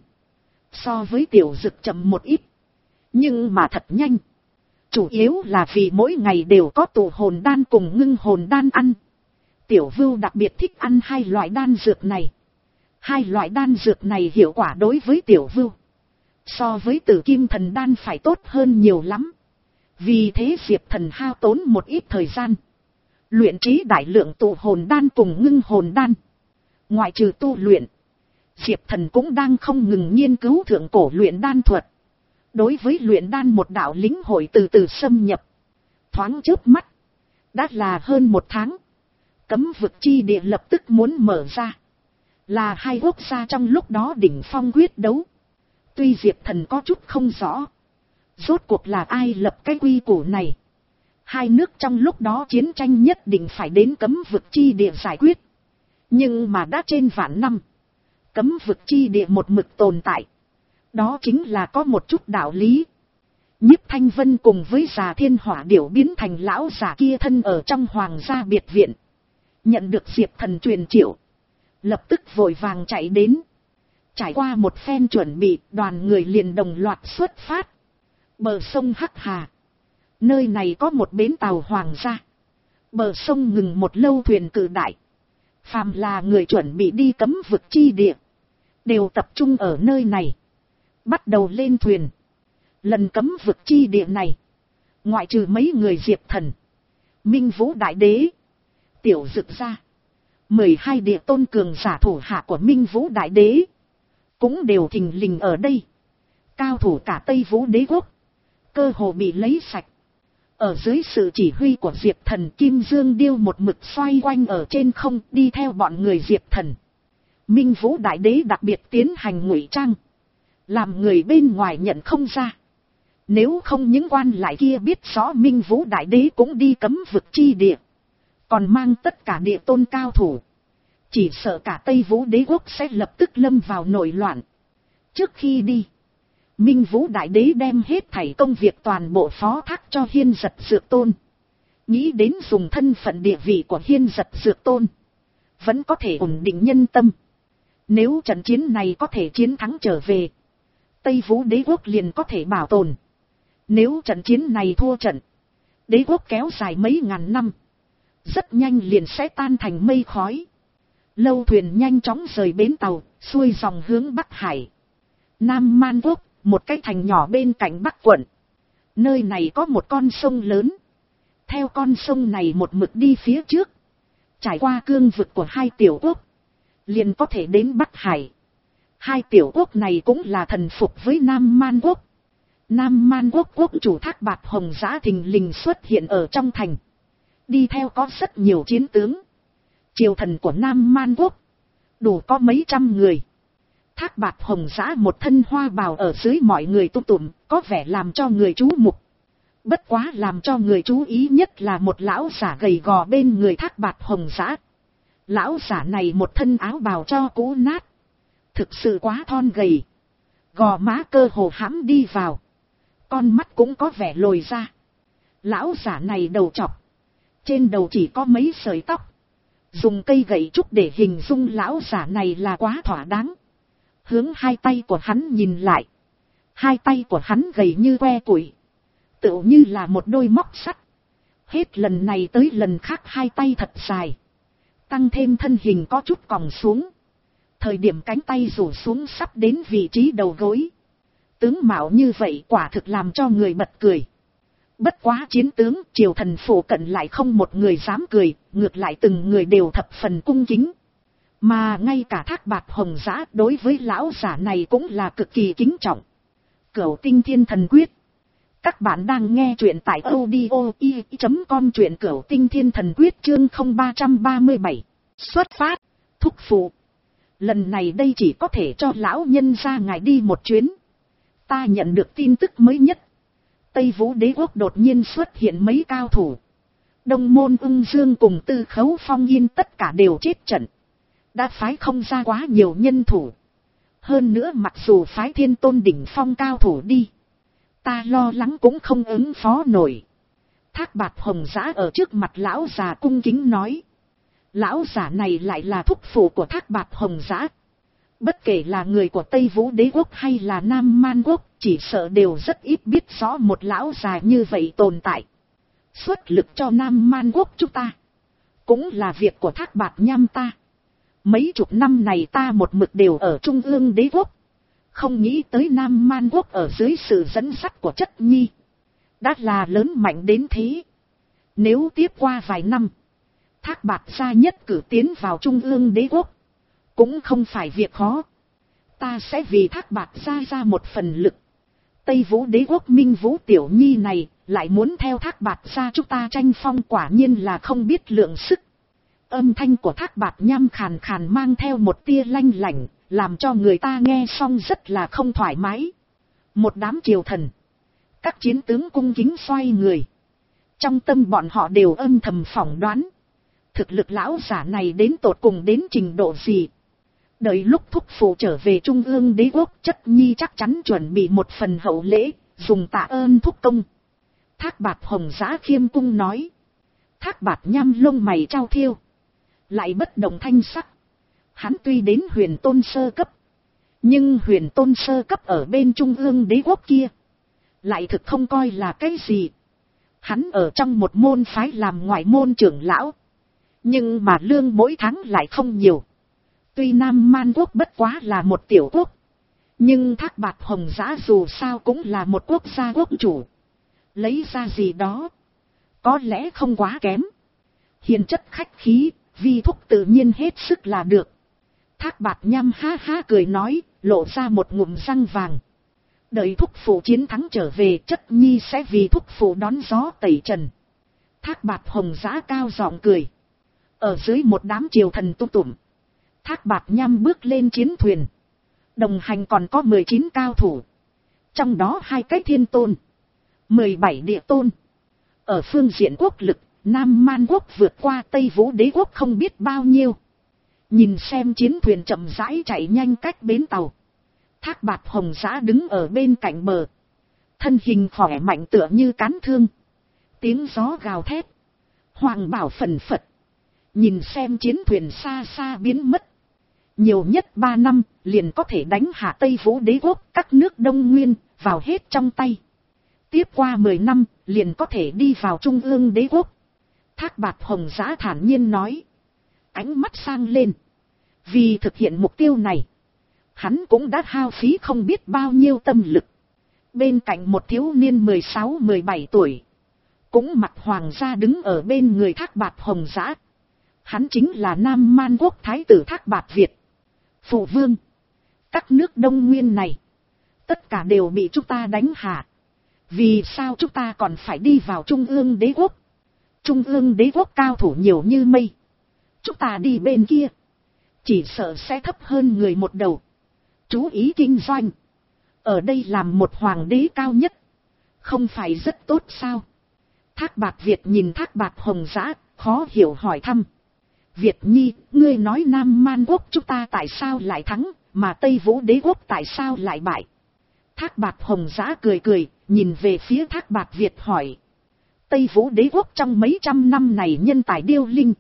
So với tiểu dực chậm một ít, nhưng mà thật nhanh. Chủ yếu là vì mỗi ngày đều có tụ hồn đan cùng ngưng hồn đan ăn. Tiểu Vưu đặc biệt thích ăn hai loại đan dược này. Hai loại đan dược này hiệu quả đối với Tiểu Vưu so với Tử Kim Thần đan phải tốt hơn nhiều lắm. Vì thế Diệp Thần hao tốn một ít thời gian, luyện trí đại lượng tụ hồn đan cùng ngưng hồn đan. Ngoại trừ tu luyện, Diệp Thần cũng đang không ngừng nghiên cứu thượng cổ luyện đan thuật. Đối với luyện đan một đạo lĩnh hội từ từ xâm nhập. Thoáng chớp mắt, đã là hơn một tháng. Cấm vực chi địa lập tức muốn mở ra. Là hai quốc gia trong lúc đó đỉnh phong quyết đấu. Tuy Diệp Thần có chút không rõ, rốt cuộc là ai lập cái quy củ này. Hai nước trong lúc đó chiến tranh nhất định phải đến cấm vực chi địa giải quyết. Nhưng mà đã trên vạn năm, Cấm vực chi địa một mực tồn tại. Đó chính là có một chút đạo lý. Nhiếp Thanh Vân cùng với Già Thiên Hỏa Điểu biến thành lão giả kia thân ở trong hoàng gia biệt viện. Nhận được Diệp Thần truyền triệu. Lập tức vội vàng chạy đến. Trải qua một phen chuẩn bị, đoàn người liền đồng loạt xuất phát. Bờ sông Hắc Hà. Nơi này có một bến tàu hoàng gia. Bờ sông ngừng một lâu thuyền cự đại. Phàm là người chuẩn bị đi cấm vực chi địa, đều tập trung ở nơi này. Bắt đầu lên thuyền. Lần cấm vực chi địa này, ngoại trừ mấy người Diệp Thần, Minh Vũ Đại Đế, Tiểu Dực ra, mười hai địa tôn cường giả thủ hạ của Minh Vũ Đại Đế, cũng đều thình lình ở đây. Cao thủ cả Tây Vũ Đế Quốc, cơ hồ bị lấy sạch. Ở dưới sự chỉ huy của Diệp Thần, Kim Dương Điêu một mực xoay quanh ở trên không, đi theo bọn người Diệp Thần. Minh Vũ Đại Đế đặc biệt tiến hành ngụy trang, làm người bên ngoài nhận không ra. Nếu không những quan lại kia biết rõ Minh Vũ Đại Đế cũng đi cấm vực chi địa, còn mang tất cả địa tôn cao thủ, chỉ sợ cả Tây Vũ Đế Quốc sẽ lập tức lâm vào nổi loạn. Trước khi đi, Minh Vũ Đại Đế đem hết thảy công việc toàn bộ phó thác cho Hiên Giật Dược Tôn. Nghĩ đến dùng thân phận địa vị của Hiên Giật Dược Tôn, vẫn có thể ổn định nhân tâm. Nếu trận chiến này có thể chiến thắng trở về, Tây Vũ Đế Quốc liền có thể bảo tồn. Nếu trận chiến này thua trận, đế quốc kéo dài mấy ngàn năm, rất nhanh liền sẽ tan thành mây khói. Lâu thuyền nhanh chóng rời bến tàu, xuôi dòng hướng Bắc Hải. Nam Man Quốc, một cái thành nhỏ bên cạnh Bắc quận. Nơi này có một con sông lớn. Theo con sông này một mực đi phía trước, trải qua cương vực của hai tiểu quốc, liền có thể đến Bắc Hải. Hai tiểu quốc này cũng là thần phục với Nam Man Quốc. Nam Man Quốc quốc chủ Thác Bạt Hồng Giã thình lình xuất hiện ở trong thành. Đi theo có rất nhiều chiến tướng. Triều thần của Nam Man Quốc đủ có mấy trăm người. Thác Bạt Hồng Giã một thân hoa bào ở dưới mọi người tụ tụm, có vẻ làm cho người chú mục. Bất quá làm cho người chú ý nhất là một lão giả gầy gò bên người Thác Bạt Hồng Giã. Lão giả này một thân áo bào cho cũ nát, thực sự quá thon gầy, gò má cơ hồ hãm đi vào, con mắt cũng có vẻ lồi ra. Lão giả này đầu trọc, trên đầu chỉ có mấy sợi tóc. Dùng cây gậy trúc để hình dung lão giả này là quá thỏa đáng. Hướng hai tay của hắn nhìn lại, hai tay của hắn gầy như que củi, tựu như là một đôi móc sắt. Hết lần này tới lần khác hai tay thật dài, tăng thêm thân hình có chút còng xuống. Thời điểm cánh tay rủ xuống sắp đến vị trí đầu gối. Tướng mạo như vậy quả thực làm cho người bật cười. Bất quá chiến tướng triều thần phủ cận lại không một người dám cười, ngược lại từng người đều thập phần cung kính. Mà ngay cả Thác Bạt Hồng Giã đối với lão giả này cũng là cực kỳ kính trọng. Cửu Tinh Thiên Thần Quyết. Các bạn đang nghe truyện tại audio i chấm com, truyện Cửu Tinh Thiên Thần Quyết chương không ba ba bảy. Xuất phát, thúc phụ. Lần này đây chỉ có thể cho lão nhân ra ngài đi một chuyến. Ta nhận được tin tức mới nhất. Tây Vũ Đế Quốc đột nhiên xuất hiện mấy cao thủ. Đông Môn Ung Dương cùng Tư Khấu Phong Yên tất cả đều chết trận. Đã phái không ra quá nhiều nhân thủ. Hơn nữa mặc dù phái Thiên Tôn đỉnh phong cao thủ đi, ta lo lắng cũng không ứng phó nổi. Thác Bạt Hồng Giã ở trước mặt lão già cung kính nói. Lão giả này lại là thúc phụ của Thác Bạt Hồng Giã. Bất kể là người của Tây Vũ Đế Quốc hay là Nam Man Quốc, chỉ sợ đều rất ít biết rõ một lão già như vậy tồn tại. Xuất lực cho Nam Man Quốc chúng ta, cũng là việc của Thác Bạt Nham ta. Mấy chục năm này ta một mực đều ở Trung ương Đế Quốc, không nghĩ tới Nam Man Quốc ở dưới sự dẫn dắt của chất nhi đã là lớn mạnh đến thế. Nếu tiếp qua vài năm, Thác Bạt gia nhất cử tiến vào Trung ương Đế Quốc, cũng không phải việc khó. Ta sẽ vì Thác Bạt gia ra một phần lực. Tây Vũ Đế Quốc Minh Vũ tiểu nhi này lại muốn theo Thác Bạt gia chúng ta tranh phong, quả nhiên là không biết lượng sức. Âm thanh của Thác Bạt Nham khàn khàn mang theo một tia lanh lảnh, làm cho người ta nghe xong rất là không thoải mái. Một đám triều thần, các chiến tướng cung kính xoay người. Trong tâm bọn họ đều âm thầm phỏng đoán, thực lực lão giả này đến tột cùng đến trình độ gì. Đợi lúc thúc phụ trở về Trung ương đế quốc, chất nhi chắc chắn chuẩn bị một phần hậu lễ, dùng tạ ơn thúc công. Thác Bạt Hồng Giã khiêm cung nói. Thác Bạt Nham lông mày trao thiêu, lại bất động thanh sắc. Hắn tuy đến huyền tôn sơ cấp, nhưng huyền tôn sơ cấp ở bên Trung ương đế quốc kia lại thực không coi là cái gì. Hắn ở trong một môn phái làm ngoại môn trưởng lão, nhưng mà lương mỗi tháng lại không nhiều. Tuy Nam Man quốc bất quá là một tiểu quốc, nhưng Thác Bạt Hồng Giã dù sao cũng là một quốc gia quốc chủ. Lấy ra gì đó có lẽ không quá kém. Hiền chất khách khí, vi thúc tự nhiên hết sức là được. Thác Bạt Nham ha ha cười nói, lộ ra một ngụm răng vàng. Đợi thúc phụ chiến thắng trở về, chất nhi sẽ vì thúc phụ đón gió tẩy trần. Thác Bạt Hồng Giã cao giọng cười. Ở dưới một đám triều thần tung tụm, Thác Bạt Nham bước lên chiến thuyền. Đồng hành còn có mười chín cao thủ, trong đó hai cái thiên tôn, mười bảy địa tôn. Ở phương diện quốc lực, Nam Man quốc vượt qua Tây Vũ đế quốc không biết bao nhiêu. Nhìn xem chiến thuyền chậm rãi chạy nhanh cách bến tàu, Thác Bạt Hồng Giã đứng ở bên cạnh bờ, thân hình khỏe mạnh tựa như cán thương. Tiếng gió gào thét, hoàng bảo phần phật. Nhìn xem chiến thuyền xa xa biến mất. Nhiều nhất ba năm liền có thể đánh hạ Tây Vũ đế quốc, các nước Đông Nguyên vào hết trong tay. Tiếp qua mười năm liền có thể đi vào Trung ương đế quốc. Thác Bạt Hồng Giã thản nhiên nói. Ánh mắt sang lên. Vì thực hiện mục tiêu này, hắn cũng đã hao phí không biết bao nhiêu tâm lực. Bên cạnh một thiếu niên mười sáu mười bảy tuổi, cũng mặc hoàng gia đứng ở bên người Thác Bạt Hồng Giã. Hắn chính là Nam Man quốc thái tử Thác Bạt Việt. Phụ vương, các nước Đông Nguyên này tất cả đều bị chúng ta đánh hạ. Vì sao chúng ta còn phải đi vào Trung ương đế quốc? Trung ương đế quốc cao thủ nhiều như mây, chúng ta đi bên kia chỉ sợ sẽ thấp hơn người một đầu. Chú ý kinh doanh, ở đây làm một hoàng đế cao nhất, không phải rất tốt sao? Thác Bạt Việt nhìn Thác Bạt Hồng Giã, khó hiểu hỏi thăm. Việt nhi, ngươi nói Nam Man quốc chúng ta tại sao lại thắng, mà Tây Vũ đế quốc tại sao lại bại? Thác Bạt Hồng Giã cười cười, nhìn về phía Thác Bạt Việt hỏi. Tây Vũ đế quốc trong mấy trăm năm này nhân tài điêu linh,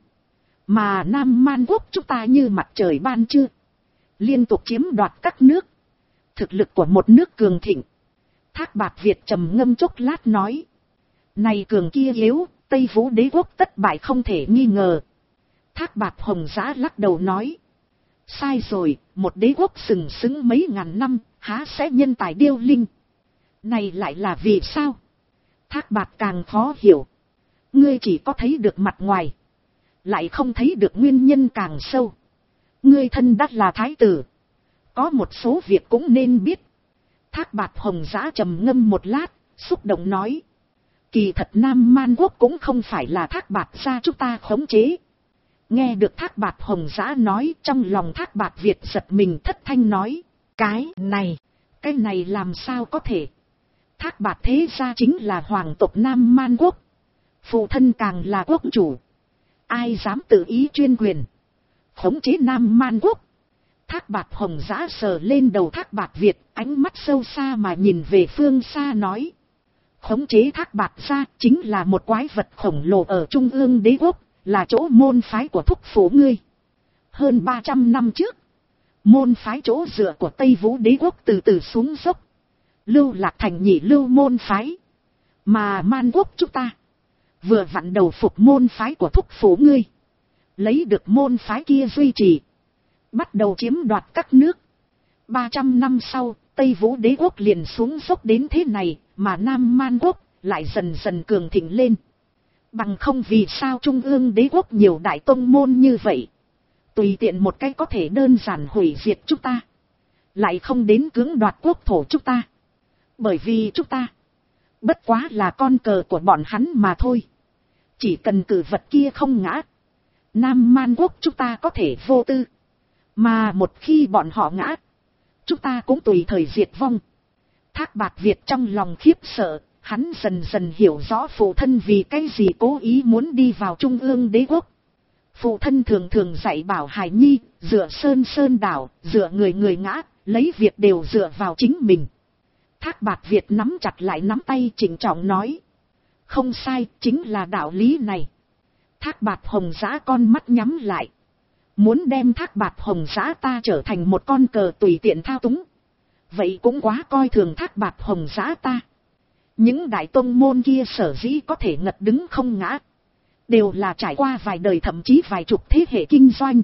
mà Nam Man quốc chúng ta như mặt trời ban trưa, liên tục chiếm đoạt các nước. Thực lực của một nước cường thịnh. Thác Bạt Việt trầm ngâm chốc lát nói. Này cường kia yếu, Tây Vũ đế quốc tất bại không thể nghi ngờ. Thác Bạt Hồng Giã lắc đầu nói. Sai rồi, một đế quốc sừng sững mấy ngàn năm, há sẽ nhân tài điêu linh? Này lại là vì sao? Thác Bạt càng khó hiểu. Ngươi chỉ có thấy được mặt ngoài, lại không thấy được nguyên nhân càng sâu. Ngươi thân đắt là thái tử, có một số việc cũng nên biết. Thác Bạt Hồng Giã trầm ngâm một lát, xúc động nói. Kỳ thật Nam Man quốc cũng không phải là Thác Bạt gia chúng ta khống chế. Nghe được Thác Bạt Hồng Giã nói, trong lòng Thác Bạt Việt giật mình thất thanh nói. Cái này, cái này làm sao có thể? Thác Bạt thế gia chính là hoàng tộc Nam Man quốc, phụ thân càng là quốc chủ. Ai dám tự ý chuyên quyền khống chế Nam Man quốc? Thác Bạt Hồng Giã sờ lên đầu Thác Bạt Việt, ánh mắt sâu xa mà nhìn về phương xa nói. Khống chế Thác Bạt gia chính là một quái vật khổng lồ ở Trung ương đế quốc, là chỗ môn phái của thúc phủ ngươi. Hơn ba trăm năm trước, môn phái chỗ dựa của Tây Vũ đế quốc từ từ xuống dốc, lưu lạc thành nhị lưu môn phái. Mà Man quốc chúng ta vừa vặn đầu phục môn phái của thúc phủ ngươi, lấy được môn phái kia duy trì, bắt đầu chiếm đoạt các nước. Ba trăm năm sau, Tây Vũ đế quốc liền xuống dốc đến thế này, mà Nam Man quốc lại dần dần cường thịnh lên. Bằng không vì sao Trung ương đế quốc nhiều đại tông môn như vậy, tùy tiện một cái có thể đơn giản hủy diệt chúng ta, lại không đến cưỡng đoạt quốc thổ chúng ta. Bởi vì chúng ta bất quá là con cờ của bọn hắn mà thôi. Chỉ cần cử vật kia không ngã, Nam Man quốc chúng ta có thể vô tư. Mà một khi bọn họ ngã, chúng ta cũng tùy thời diệt vong. Thác Bạt Việt trong lòng khiếp sợ, hắn dần dần hiểu rõ phụ thân vì cái gì cố ý muốn đi vào Trung ương đế quốc. Phụ thân thường thường dạy bảo hài nhi, dựa sơn sơn đảo, dựa người người ngã, lấy việc đều dựa vào chính mình. Thác Bạt Việt nắm chặt lại nắm tay trịnh trọng nói. Không sai, chính là đạo lý này. Thác Bạt Hồng Giã con mắt nhắm lại. Muốn đem Thác Bạt Hồng Giã ta trở thành một con cờ tùy tiện thao túng. Vậy cũng quá coi thường Thác Bạt Hồng Giã ta. Những đại tông môn kia sở dĩ có thể ngật đứng không ngã. Đều là trải qua vài đời thậm chí vài chục thế hệ kinh doanh.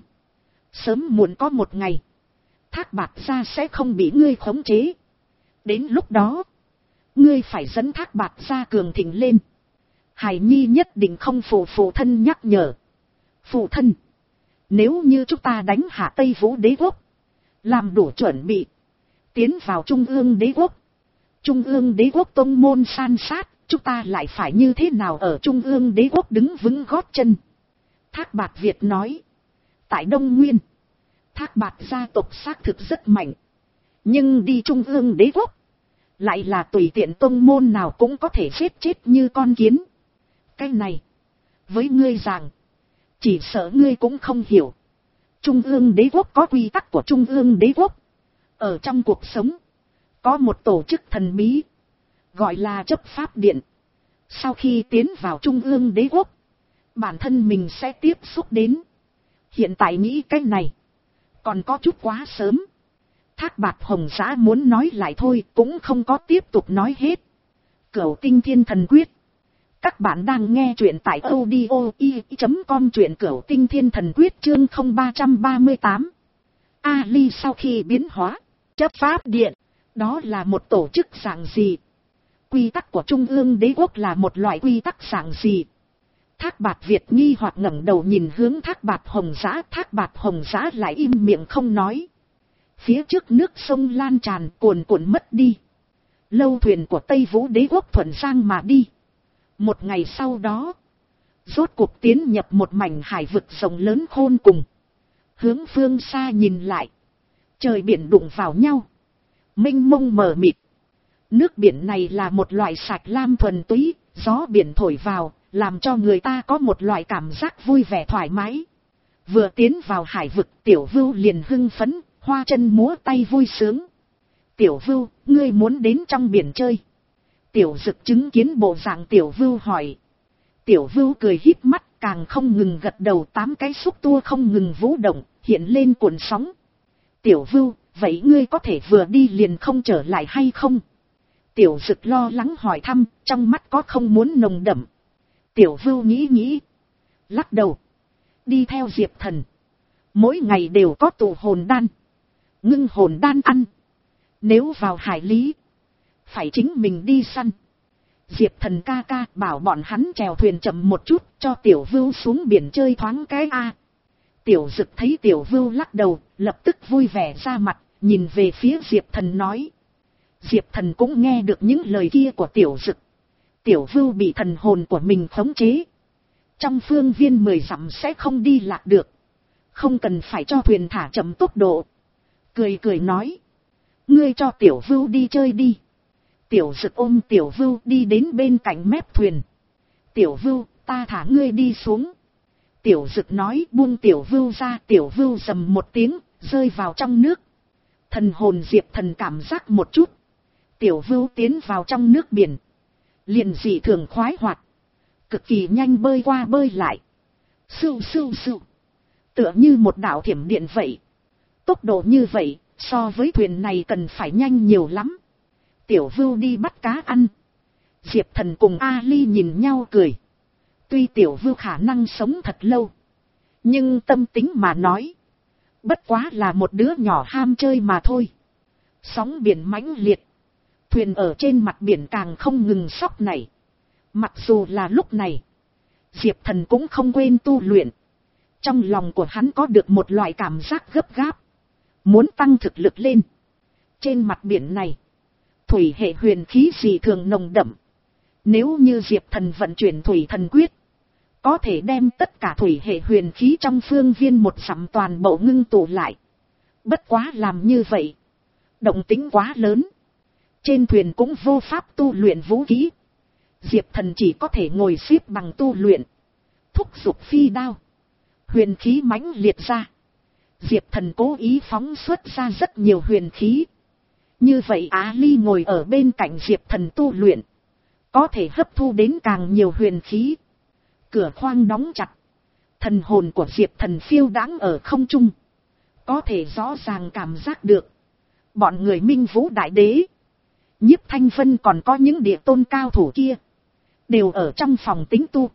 Sớm muộn có một ngày. Thác Bạt gia sẽ không bị ngươi khống chế. Đến lúc đó. Ngươi phải dẫn Thác Bạt gia cường thịnh lên. Hải Nhi nhất định không phụ phụ thân nhắc nhở. Phụ thân. Nếu như chúng ta đánh hạ Tây Vũ đế quốc. Làm đủ chuẩn bị. Tiến vào Trung ương đế quốc. Trung ương đế quốc tông môn san sát. Chúng ta lại phải như thế nào ở Trung ương đế quốc đứng vững gót chân. Thác Bạt Việt nói. Tại Đông Nguyên. Thác Bạt gia tộc xác thực rất mạnh. Nhưng đi Trung ương đế quốc. Lại là tùy tiện tông môn nào cũng có thể giết chết như con kiến. Cái này. Với ngươi rằng. Chỉ sợ ngươi cũng không hiểu. Trung ương đế quốc có quy tắc của Trung ương đế quốc. Ở trong cuộc sống. Có một tổ chức thần bí. Gọi là chấp pháp điện. Sau khi tiến vào Trung ương đế quốc. Bản thân mình sẽ tiếp xúc đến. Hiện tại nghĩ cái này. Còn có chút quá sớm. Thác Bạt Hồng Giã muốn nói lại thôi. Cũng không có tiếp tục nói hết. Cửu Tinh Thiên Thần Quyết. Các bạn đang nghe truyện tại audio i chấm com. Truyện Cửu Tinh Thiên Thần Quyết chương không ba ba tám. Ali sau khi biến hóa. Chấp pháp điện. Đó là một tổ chức dạng gì? Quy tắc của Trung ương đế quốc là một loại quy tắc dạng gì? Thác Bạt Việt nghi hoặc ngẩng đầu nhìn hướng Thác Bạt Hồng Giã. Thác Bạt Hồng Giã lại im miệng không nói. Phía trước nước sông lan tràn cuồn cuộn mất đi. Lâu thuyền của Tây Vũ đế quốc thuận sang mà đi. Một ngày sau đó. Rốt cuộc tiến nhập một mảnh hải vực rộng lớn khôn cùng. Hướng phương xa nhìn lại. Trời biển đụng vào nhau. Mênh mông mờ mịt. Nước biển này là một loại sạch lam thuần túy. Gió biển thổi vào. Làm cho người ta có một loại cảm giác vui vẻ thoải mái. Vừa tiến vào hải vực Tiểu Vưu liền hưng phấn. Hoa chân múa tay vui sướng. Tiểu Vưu, ngươi muốn đến trong biển chơi. Tiểu Dực chứng kiến bộ dạng Tiểu Vưu hỏi. Tiểu Vưu cười híp mắt càng không ngừng gật đầu. Tám cái xúc tua không ngừng vũ động, hiện lên cuộn sóng. Tiểu Vưu, vậy ngươi có thể vừa đi liền không trở lại hay không? Tiểu Dực lo lắng hỏi thăm, trong mắt có không muốn nồng đậm. Tiểu Vưu nghĩ nghĩ. Lắc đầu. Đi theo Diệp Thần. Mỗi ngày đều có tụ hồn đan. Ngưng hồn đan ăn. Nếu vào hải lý. Phải chính mình đi săn. Diệp Thần ca ca bảo bọn hắn chèo thuyền chậm một chút. Cho Tiểu Vưu xuống biển chơi thoáng cái a. Tiểu Dực thấy Tiểu Vưu lắc đầu. Lập tức vui vẻ ra mặt. Nhìn về phía Diệp Thần nói. Diệp Thần cũng nghe được những lời kia của Tiểu Dực. Tiểu Vưu bị thần hồn của mình khống chế. Trong phương viên mười dặm sẽ không đi lạc được. Không cần phải cho thuyền thả chậm tốc độ. Cười cười nói. Ngươi cho Tiểu Vưu đi chơi đi. Tiểu Dực ôm Tiểu Vưu đi đến bên cạnh mép thuyền. Tiểu Vưu, ta thả ngươi đi xuống. Tiểu Dực nói buông Tiểu Vưu ra. Tiểu Vưu rầm một tiếng, rơi vào trong nước. Thần hồn Diệp Thần cảm giác một chút. Tiểu Vưu tiến vào trong nước biển. Liền dị thường khoái hoạt. Cực kỳ nhanh bơi qua bơi lại. Sưu sưu sưu. Tựa như một đạo thiểm điện vậy. Tốc độ như vậy, so với thuyền này cần phải nhanh nhiều lắm. Tiểu Vưu đi bắt cá ăn. Diệp Thần cùng Ali nhìn nhau cười. Tuy Tiểu Vưu khả năng sống thật lâu. Nhưng tâm tính mà nói. Bất quá là một đứa nhỏ ham chơi mà thôi. Sóng biển mãnh liệt. Thuyền ở trên mặt biển càng không ngừng sóc nảy. Mặc dù là lúc này. Diệp Thần cũng không quên tu luyện. Trong lòng của hắn có được một loại cảm giác gấp gáp. Muốn tăng thực lực lên. Trên mặt biển này. Thủy hệ huyền khí dị thường nồng đậm. Nếu như Diệp Thần vận chuyển thủy thần quyết. Có thể đem tất cả thủy hệ huyền khí trong phương viên một dặm toàn bộ ngưng tụ lại. Bất quá làm như vậy. Động tính quá lớn. Trên thuyền cũng vô pháp tu luyện vũ khí. Diệp Thần chỉ có thể ngồi xếp bằng tu luyện. Thúc giục phi đao. Huyền khí mãnh liệt ra. Diệp Thần cố ý phóng xuất ra rất nhiều huyền khí. Như vậy Á Ly ngồi ở bên cạnh Diệp Thần tu luyện, có thể hấp thu đến càng nhiều huyền khí. Cửa khoang đóng chặt. Thần hồn của Diệp Thần phiêu đãng ở không trung. Có thể rõ ràng cảm giác được. Bọn người Minh Vũ Đại Đế, Nhiếp Thanh Vân còn có những địa tôn cao thủ kia, đều ở trong phòng tính tu.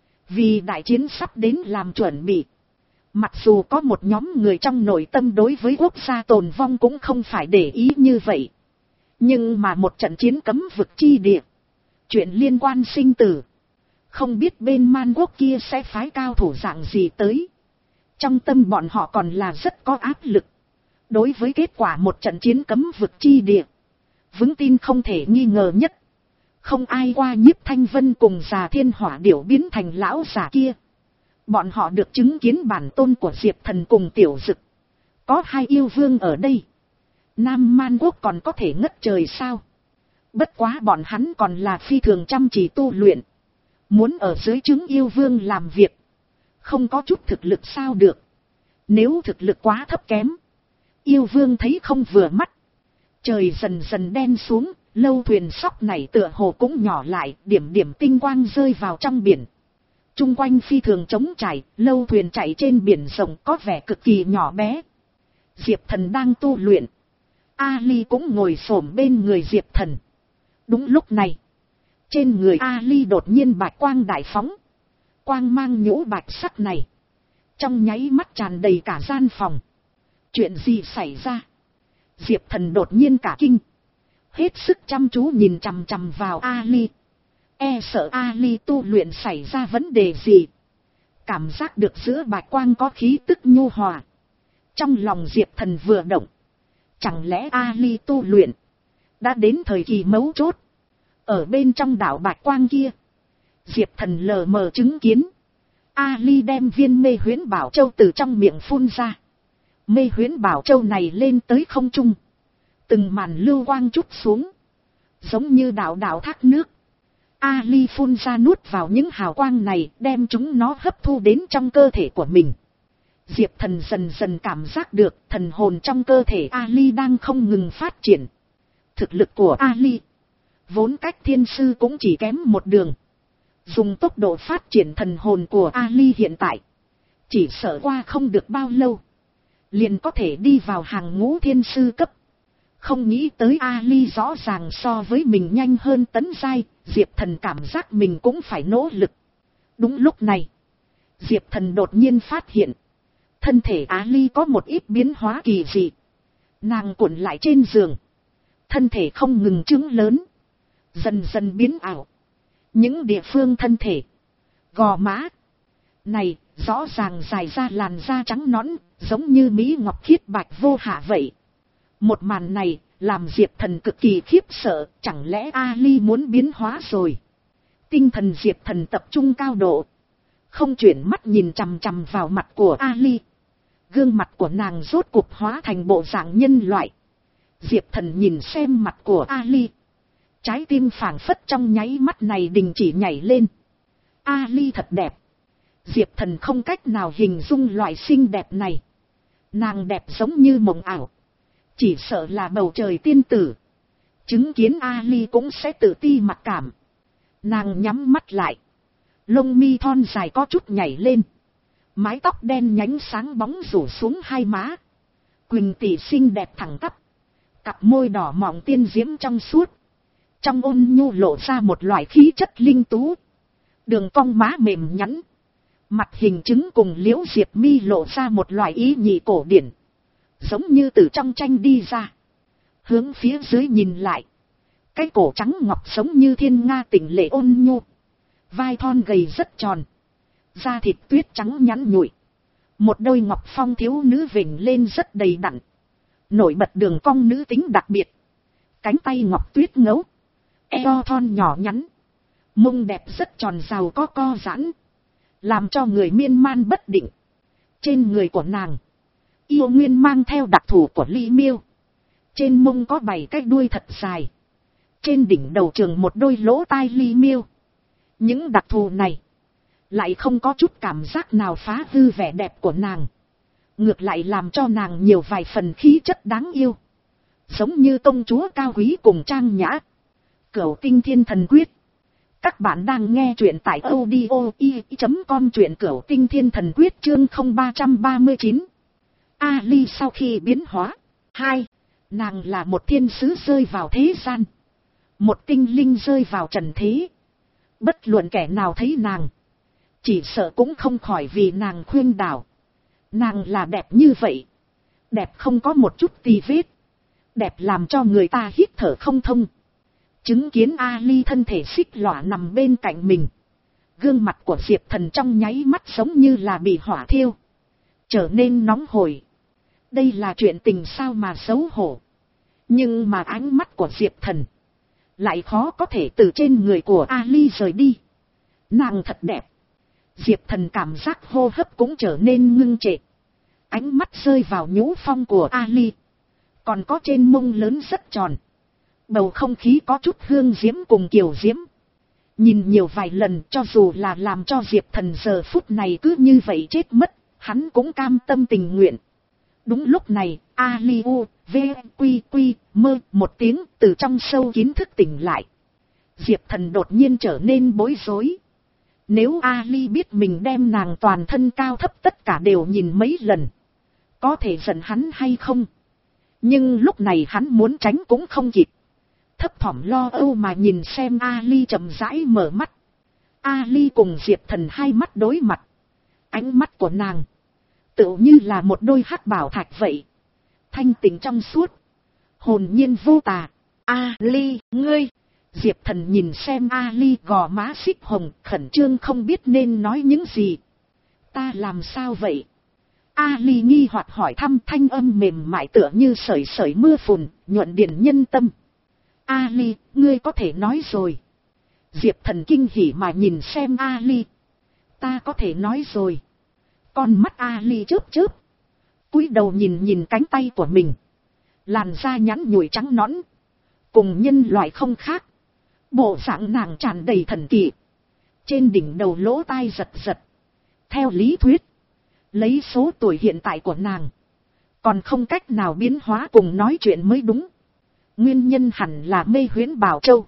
Vì đại chiến sắp đến làm chuẩn bị. Mặc dù có một nhóm người trong nội tâm đối với quốc gia tồn vong cũng không phải để ý như vậy. Nhưng mà một trận chiến cấm vực chi địa, chuyện liên quan sinh tử, không biết bên Man Quốc kia sẽ phái cao thủ dạng gì tới. Trong tâm bọn họ còn là rất có áp lực. Đối với kết quả một trận chiến cấm vực chi địa, vững tin không thể nghi ngờ nhất. Không ai qua Nhiếp Thanh Vân cùng già Thiên Hỏa Điểu biến thành lão già kia. Bọn họ được chứng kiến bản tôn của Diệp Thần cùng Tiểu Dực. Có hai yêu vương ở đây. Nam Man Quốc còn có thể ngất trời sao? Bất quá bọn hắn còn là phi thường chăm chỉ tu luyện. Muốn ở dưới trướng yêu vương làm việc, không có chút thực lực sao được. Nếu thực lực quá thấp kém, yêu vương thấy không vừa mắt. Trời dần dần đen xuống, lâu thuyền sóc này tựa hồ cũng nhỏ lại, điểm điểm tinh quang rơi vào trong biển. Trung quanh phi thường trống trải, lâu thuyền chạy trên biển rộng có vẻ cực kỳ nhỏ bé. Diệp Thần đang tu luyện. A Ly cũng ngồi xổm bên người Diệp Thần. Đúng lúc này, trên người A Ly đột nhiên bạch quang đại phóng. Quang mang nhũ bạch sắc này, trong nháy mắt tràn đầy cả gian phòng. Chuyện gì xảy ra? Diệp Thần đột nhiên cả kinh. Hết sức chăm chú nhìn chằm chằm vào A Ly. E sợ A Ly tu luyện xảy ra vấn đề gì. Cảm giác được giữa bạch quang có khí tức nhu hòa. Trong lòng Diệp Thần vừa động. Chẳng lẽ A Ly tu luyện đã đến thời kỳ mấu chốt? Ở bên trong đảo bạch quang kia, Diệp Thần lờ mờ chứng kiến A Ly đem viên mê huyễn bảo châu từ trong miệng phun ra. Mê huyễn bảo châu này lên tới không trung, từng màn lưu quang chút xuống, giống như đạo đạo thác nước. A Ly phun ra nuốt vào những hào quang này, đem chúng nó hấp thu đến trong cơ thể của mình. Diệp Thần dần dần cảm giác được thần hồn trong cơ thể A Ly đang không ngừng phát triển. Thực lực của A Ly vốn cách thiên sư cũng chỉ kém một đường. Dùng tốc độ phát triển thần hồn của A Ly hiện tại, chỉ sợ qua không được bao lâu, liền có thể đi vào hàng ngũ thiên sư cấp. Không nghĩ tới A Ly rõ ràng so với mình nhanh hơn tấn giai, Diệp Thần cảm giác mình cũng phải nỗ lực. Đúng lúc này, Diệp Thần đột nhiên phát hiện, thân thể A Ly có một ít biến hóa kỳ dị. Nàng cuộn lại trên giường, thân thể không ngừng trứng lớn, dần dần biến ảo. Những địa phương thân thể, gò má này rõ ràng dài ra làn da trắng nõn, giống như mỹ ngọc khiết bạch vô hạ vậy. Một màn này làm Diệp Thần cực kỳ khiếp sợ, chẳng lẽ A Ly muốn biến hóa rồi? Tinh thần Diệp Thần tập trung cao độ, không chuyển mắt nhìn chằm chằm vào mặt của A Ly. Gương mặt của nàng rốt cuộc hóa thành bộ dạng nhân loại. Diệp Thần nhìn xem mặt của A Ly, trái tim phảng phất trong nháy mắt này đình chỉ nhảy lên. A Ly thật đẹp. Diệp Thần không cách nào hình dung loại xinh đẹp này. Nàng đẹp giống như mộng ảo, chỉ sợ là bầu trời tiên tử. Chứng kiến A Ly cũng sẽ tự ti mặc cảm. Nàng nhắm mắt lại, lông mi thon dài có chút nhảy lên, mái tóc đen nhánh sáng bóng rủ xuống hai má. Quỳnh tỷ xinh đẹp thẳng tắp, cặp môi đỏ mọng tiên diễm trong suốt, trong ôn nhu lộ ra một loại khí chất linh tú. Đường cong má mềm nhẵn, mặt hình chứng cùng liễu diệp mi lộ ra một loại ý nhị cổ điển, giống như từ trong tranh đi ra. Hướng phía dưới nhìn lại, cái cổ trắng ngọc giống như thiên nga tỉnh lệ ôn nhu, vai thon gầy rất tròn, da thịt tuyết trắng nhắn nhụi, một đôi ngọc phong thiếu nữ vểnh lên rất đầy đặn, nổi bật đường cong nữ tính đặc biệt. Cánh tay ngọc tuyết ngấu, eo thon nhỏ nhắn, mông đẹp rất tròn giàu có co giãn, làm cho người miên man bất định. Trên người của nàng, yêu nguyên mang theo đặc thù của ly miêu. Trên mông có bảy cái đuôi thật dài, trên đỉnh đầu trường một đôi lỗ tai ly miêu. Những đặc thù này lại không có chút cảm giác nào phá hư vẻ đẹp của nàng, ngược lại làm cho nàng nhiều vài phần khí chất đáng yêu, giống như công chúa cao quý cùng trang nhã. Cửu Tinh Thiên Thần Quyết. Các bạn đang nghe truyện tại audio i chấm com, truyện Cửu Tinh Thiên Thần Quyết chương không ba ba chín. Ali sau khi biến hóa. Hai, nàng là một thiên sứ rơi vào thế gian, một tinh linh rơi vào trần thế. Bất luận kẻ nào thấy nàng, chỉ sợ cũng không khỏi vì nàng khuyên đảo. Nàng là đẹp như vậy, đẹp không có một chút tì vết, đẹp làm cho người ta hít thở không thông. Chứng kiến Ali thân thể xích lọa nằm bên cạnh mình, gương mặt của Diệp Thần trong nháy mắt giống như là bị hỏa thiêu, trở nên nóng hổi. Đây là chuyện tình sao mà xấu hổ. Nhưng mà ánh mắt của Diệp Thần lại khó có thể từ trên người của Ali rời đi. Nàng thật đẹp. Diệp Thần cảm giác hô hấp cũng trở nên ngưng trệ. Ánh mắt rơi vào nhũ phong của Ali, còn có trên mông lớn rất tròn. Bầu không khí có chút hương diễm cùng kiều diễm. Nhìn nhiều vài lần, cho dù là làm cho Diệp Thần giờ phút này cứ như vậy chết mất, hắn cũng cam tâm tình nguyện. Đúng lúc này, Ali u, v, quy quy, mơ một tiếng từ trong sâu kín thức tỉnh lại. Diệp Thần đột nhiên trở nên bối rối. Nếu Ali biết mình đem nàng toàn thân cao thấp tất cả đều nhìn mấy lần, có thể giận hắn hay không? Nhưng lúc này hắn muốn tránh cũng không kịp. Thấp thỏm lo âu mà nhìn xem Ali chậm rãi mở mắt. Ali cùng Diệp Thần hai mắt đối mặt. Ánh mắt của nàng tựu như là một đôi hắc bảo thạch vậy, thanh tịnh trong suốt, hồn nhiên vô tà. Ali, ngươi! Diệp Thần nhìn xem Ali gò má xích hồng, khẩn trương không biết nên nói những gì. Ta làm sao vậy? Ali nghi hoặc hỏi thăm, thanh âm mềm mại tựa như sợi sợi mưa phùn, nhuận điện nhân tâm. Ali, ngươi có thể nói rồi. Diệp Thần kinh hỉ mà nhìn xem Ali. Ta có thể nói rồi. Con mắt Ali chớp chớp, cúi đầu nhìn nhìn cánh tay của mình. Làn da nhẵn nhụi trắng nõn, cùng nhân loại không khác. Bộ dạng nàng tràn đầy thần kỳ. Trên đỉnh đầu lỗ tai giật giật. Theo lý thuyết, lấy số tuổi hiện tại của nàng, còn không cách nào biến hóa cùng nói chuyện mới đúng. Nguyên nhân hẳn là mê huyễn Bảo Châu.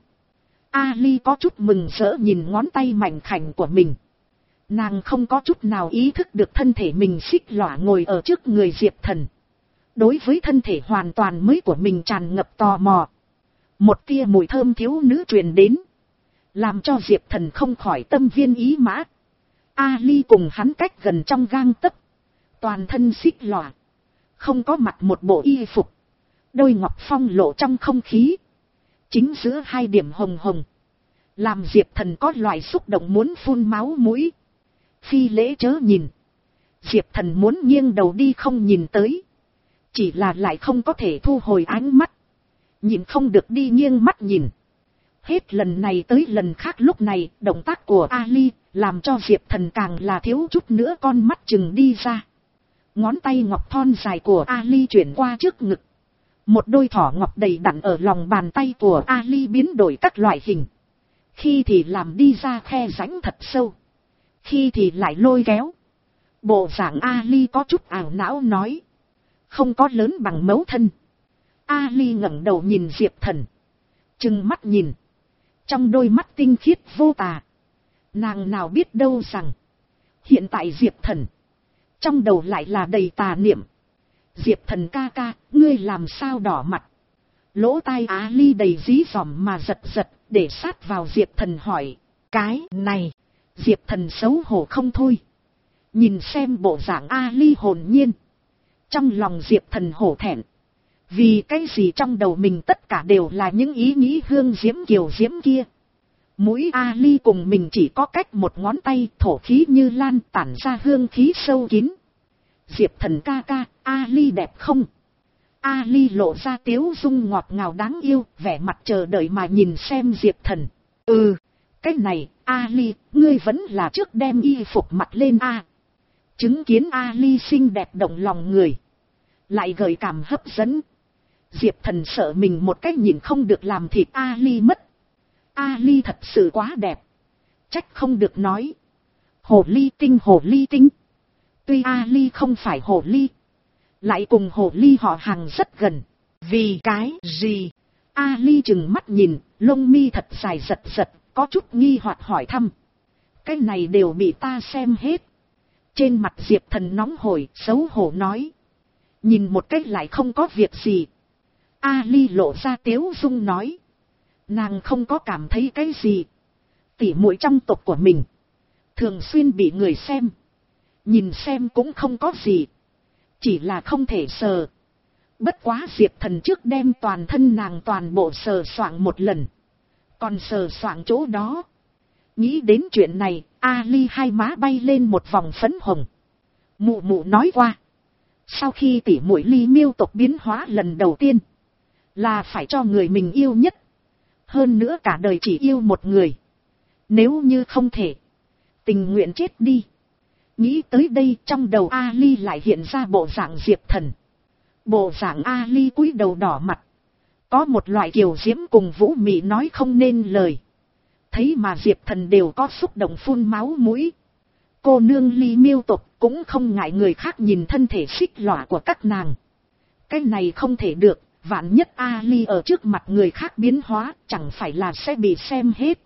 Ali có chút mừng rỡ nhìn ngón tay mảnh khảnh của mình. Nàng không có chút nào ý thức được thân thể mình xích lọa ngồi ở trước người Diệp Thần. Đối với thân thể hoàn toàn mới của mình tràn ngập tò mò. Một tia mùi thơm thiếu nữ truyền đến, làm cho Diệp Thần không khỏi tâm viên ý mã. Ali cùng hắn cách gần trong gang tấc, toàn thân xích lọa, không có mặc một bộ y phục, đôi ngọc phong lộ trong không khí, chính giữa hai điểm hồng hồng, làm Diệp Thần có loại xúc động muốn phun máu mũi. Phi lễ chớ nhìn. Diệp Thần muốn nghiêng đầu đi không nhìn tới, chỉ là lại không có thể thu hồi ánh mắt, nhìn không được đi nghiêng mắt nhìn. Hết lần này tới lần khác, lúc này động tác của Ali làm cho Diệp Thần càng là thiếu chút nữa con mắt chừng đi ra. Ngón tay ngọc thon dài của Ali chuyển qua trước ngực, một đôi thỏ ngọc đầy đặn ở lòng bàn tay của Ali biến đổi các loại hình. Khi thì làm đi ra khe rãnh thật sâu, khi thì lại lôi kéo. Bộ dạng Ali có chút ảo não nói, không có lớn bằng mấu thân. Ali ngẩng đầu nhìn Diệp Thần, trừng mắt nhìn, trong đôi mắt tinh khiết vô tà. Nàng nào biết đâu rằng, hiện tại Diệp Thần trong đầu lại là đầy tà niệm. Diệp Thần ca ca, ngươi làm sao đỏ mặt? Lỗ tai Ali đầy dí dỏm mà giật giật, để sát vào Diệp Thần hỏi. Cái này, Diệp Thần xấu hổ không thôi. Nhìn xem bộ dạng Ali hồn nhiên, trong lòng Diệp Thần hổ thẹn. Vì cái gì trong đầu mình tất cả đều là những ý nghĩ hương diễm kiều diễm kia. Mũi Ali cùng mình chỉ có cách một ngón tay, thổ khí như lan tản ra hương khí sâu kín. Diệp Thần ca ca, Ali đẹp không? Ali lộ ra tiếu dung ngọt ngào đáng yêu, vẻ mặt chờ đợi mà nhìn xem Diệp Thần. Ừ, cái này, Ali, ngươi vẫn là trước đem y phục mặc lên a. Chứng kiến Ali xinh đẹp động lòng người, lại gợi cảm hấp dẫn. Diệp Thần sợ mình một cách nhìn không được làm thịt Ali mất. Ali thật sự quá đẹp, trách không được nói. Hồ ly tinh hồ ly tinh. Tuy Ali không phải hồ ly, lại cùng hồ ly họ hàng rất gần. Vì cái gì? Ali chừng mắt nhìn, lông mi thật dài giật giật, có chút nghi hoặc hỏi thăm. Cái này đều bị ta xem hết. Trên mặt Diệp Thần nóng hổi, xấu hổ nói. Nhìn một cách lại không có việc gì. Ali lộ ra tiếu dung nói. Nàng không có cảm thấy cái gì. Tỉ muội trong tộc của mình thường xuyên bị người xem. Nhìn xem cũng không có gì. Chỉ là không thể sờ. Bất quá Diệp Thần trước đem toàn thân nàng toàn bộ sờ soạng một lần. Còn sờ soạng chỗ đó. Nghĩ đến chuyện này, Ali hai má bay lên một vòng phấn hồng. Mụ mụ nói qua. Sau khi tỉ muội Ly Miêu tộc biến hóa lần đầu tiên, là phải cho người mình yêu nhất. Hơn nữa cả đời chỉ yêu một người. Nếu như không thể, tình nguyện chết đi. Nghĩ tới đây trong đầu Ali lại hiện ra bộ dạng Diệp Thần. Bộ dạng Ali cúi đầu đỏ mặt. Có một loại kiều diễm cùng vũ mị nói không nên lời. Thấy mà Diệp Thần đều có xúc động phun máu mũi. Cô nương Ly Miêu tộc cũng không ngại người khác nhìn thân thể xích lọa của các nàng. Cái này không thể được, vạn nhất Ali ở trước mặt người khác biến hóa, chẳng phải là sẽ bị xem hết.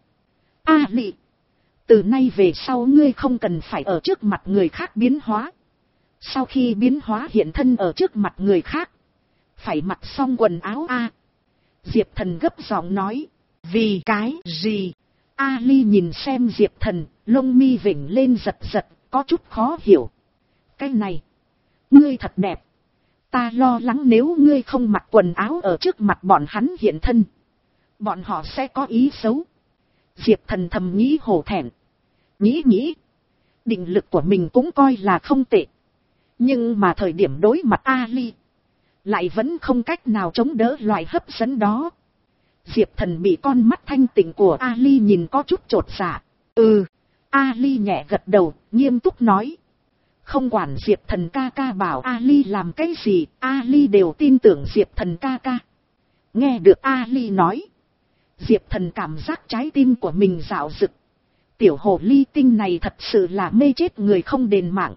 Ali, từ nay về sau ngươi không cần phải ở trước mặt người khác biến hóa. Sau khi biến hóa hiện thân ở trước mặt người khác, phải mặc xong quần áo a. Diệp Thần gấp giọng nói. Vì cái gì? Ali nhìn xem Diệp Thần, lông mi vểnh lên giật giật, có chút khó hiểu. Cái này, ngươi thật đẹp. Ta lo lắng nếu ngươi không mặc quần áo ở trước mặt bọn hắn hiện thân, bọn họ sẽ có ý xấu. Diệp Thần thầm nghĩ hổ thẹn. Nghĩ nghĩ, định lực của mình cũng coi là không tệ. Nhưng mà thời điểm đối mặt Ali, lại vẫn không cách nào chống đỡ loại hấp dẫn đó. Diệp Thần bị con mắt thanh tịnh của Ali nhìn có chút chột dạ. Ừ, Ali nhẹ gật đầu, nghiêm túc nói. Không quản Diệp Thần ca ca bảo Ali làm cái gì, Ali đều tin tưởng Diệp Thần ca ca. Nghe được Ali nói, Diệp Thần cảm giác trái tim của mình dạo dực. Tiểu hồ ly tinh này thật sự là mê chết người không đền mạng.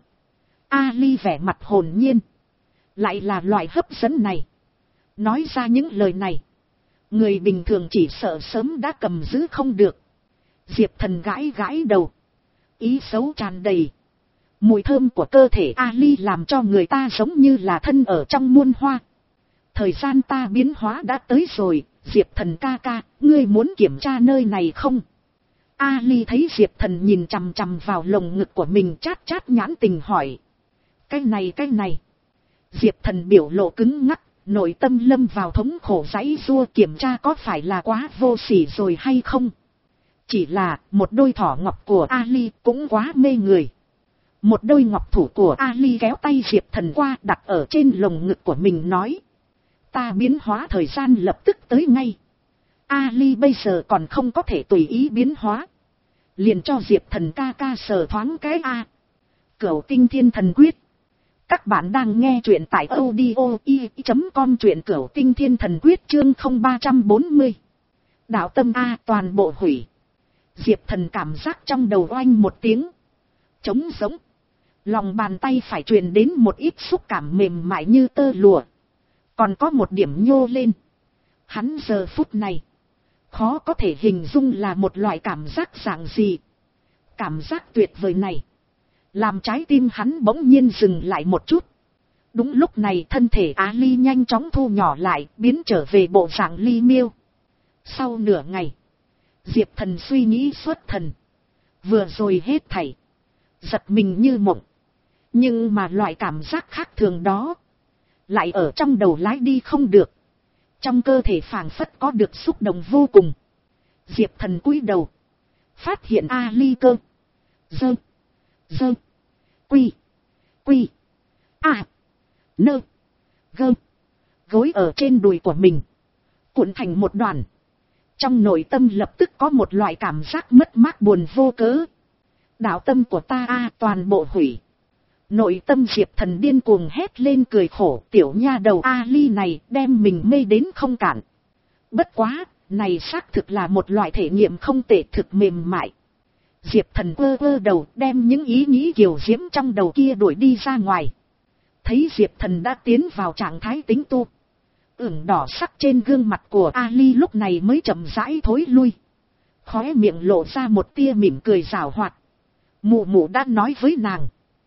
Ali vẻ mặt hồn nhiên. Lại là loại hấp dẫn này. Nói ra những lời này, người bình thường chỉ sợ sớm đã cầm giữ không được. Diệp Thần gãi gãi đầu. Ý xấu tràn đầy. Mùi thơm của cơ thể Ali làm cho người ta giống như là thân ở trong muôn hoa. Thời gian ta biến hóa đã tới rồi. Diệp Thần ca ca, ngươi muốn kiểm tra nơi này không? Ali thấy Diệp Thần nhìn chằm chằm vào lồng ngực của mình, chát chát nhãn tình hỏi. Cái này cái này. Diệp Thần biểu lộ cứng ngắc, nội tâm lâm vào thống khổ giãy giụa, kiểm tra có phải là quá vô sỉ rồi hay không? Chỉ là một đôi thỏ ngọc của Ali cũng quá mê người. Một đôi ngọc thủ của Ali kéo tay Diệp Thần qua, đặt ở trên lồng ngực của mình nói. Ta biến hóa thời gian lập tức tới ngay. Ali bây giờ còn không có thể tùy ý biến hóa. Liền cho Diệp Thần ca ca sờ thoáng cái a. Cửu Tinh Thiên Thần Quyết. Các bạn đang nghe truyện tại audio i chấm com, truyện Cửu Tinh Thiên Thần Quyết chương không ba bốn mươi. Đạo tâm a toàn bộ hủy. Diệp Thần cảm giác trong đầu oanh một tiếng. Trống giống. Lòng bàn tay phải truyền đến một ít xúc cảm mềm mại như tơ lụa. Còn có một điểm nhô lên. Hắn giờ phút này khó có thể hình dung là một loại cảm giác dạng gì. Cảm giác tuyệt vời này làm trái tim hắn bỗng nhiên dừng lại một chút. Đúng lúc này thân thể Ali nhanh chóng thu nhỏ lại, biến trở về bộ dạng Ly Miêu. Sau nửa ngày, Diệp Thần suy nghĩ xuất thần. Vừa rồi hết thảy giật mình như mộng. Nhưng mà loại cảm giác khác thường đó lại ở trong đầu lái đi không được. Trong cơ thể phảng phất có được xúc động vô cùng. Diệp Thần cúi đầu, phát hiện Ali cơ. Dơ. Dơ. Quy. Quy. À. Nơ. Gơ. Gối ở trên đùi của mình, cuộn thành một đoàn. Trong nội tâm lập tức có một loại cảm giác mất mát buồn vô cớ. Đạo tâm của ta a toàn bộ hủy. Nội tâm Diệp Thần điên cuồng hét lên cười khổ, tiểu nha đầu Ali này đem mình mê đến không cản. Bất quá, này xác thực là một loại thể nghiệm không tệ, thực mềm mại. Diệp Thần quơ quơ đầu đem những ý nghĩ kiều diễm trong đầu kia đuổi đi ra ngoài. Thấy Diệp Thần đã tiến vào trạng thái tính tu. Ửng đỏ sắc trên gương mặt của Ali lúc này mới chậm rãi thối lui. Khóe miệng lộ ra một tia mỉm cười giảo hoạt. Mụ mụ đã nói với nàng.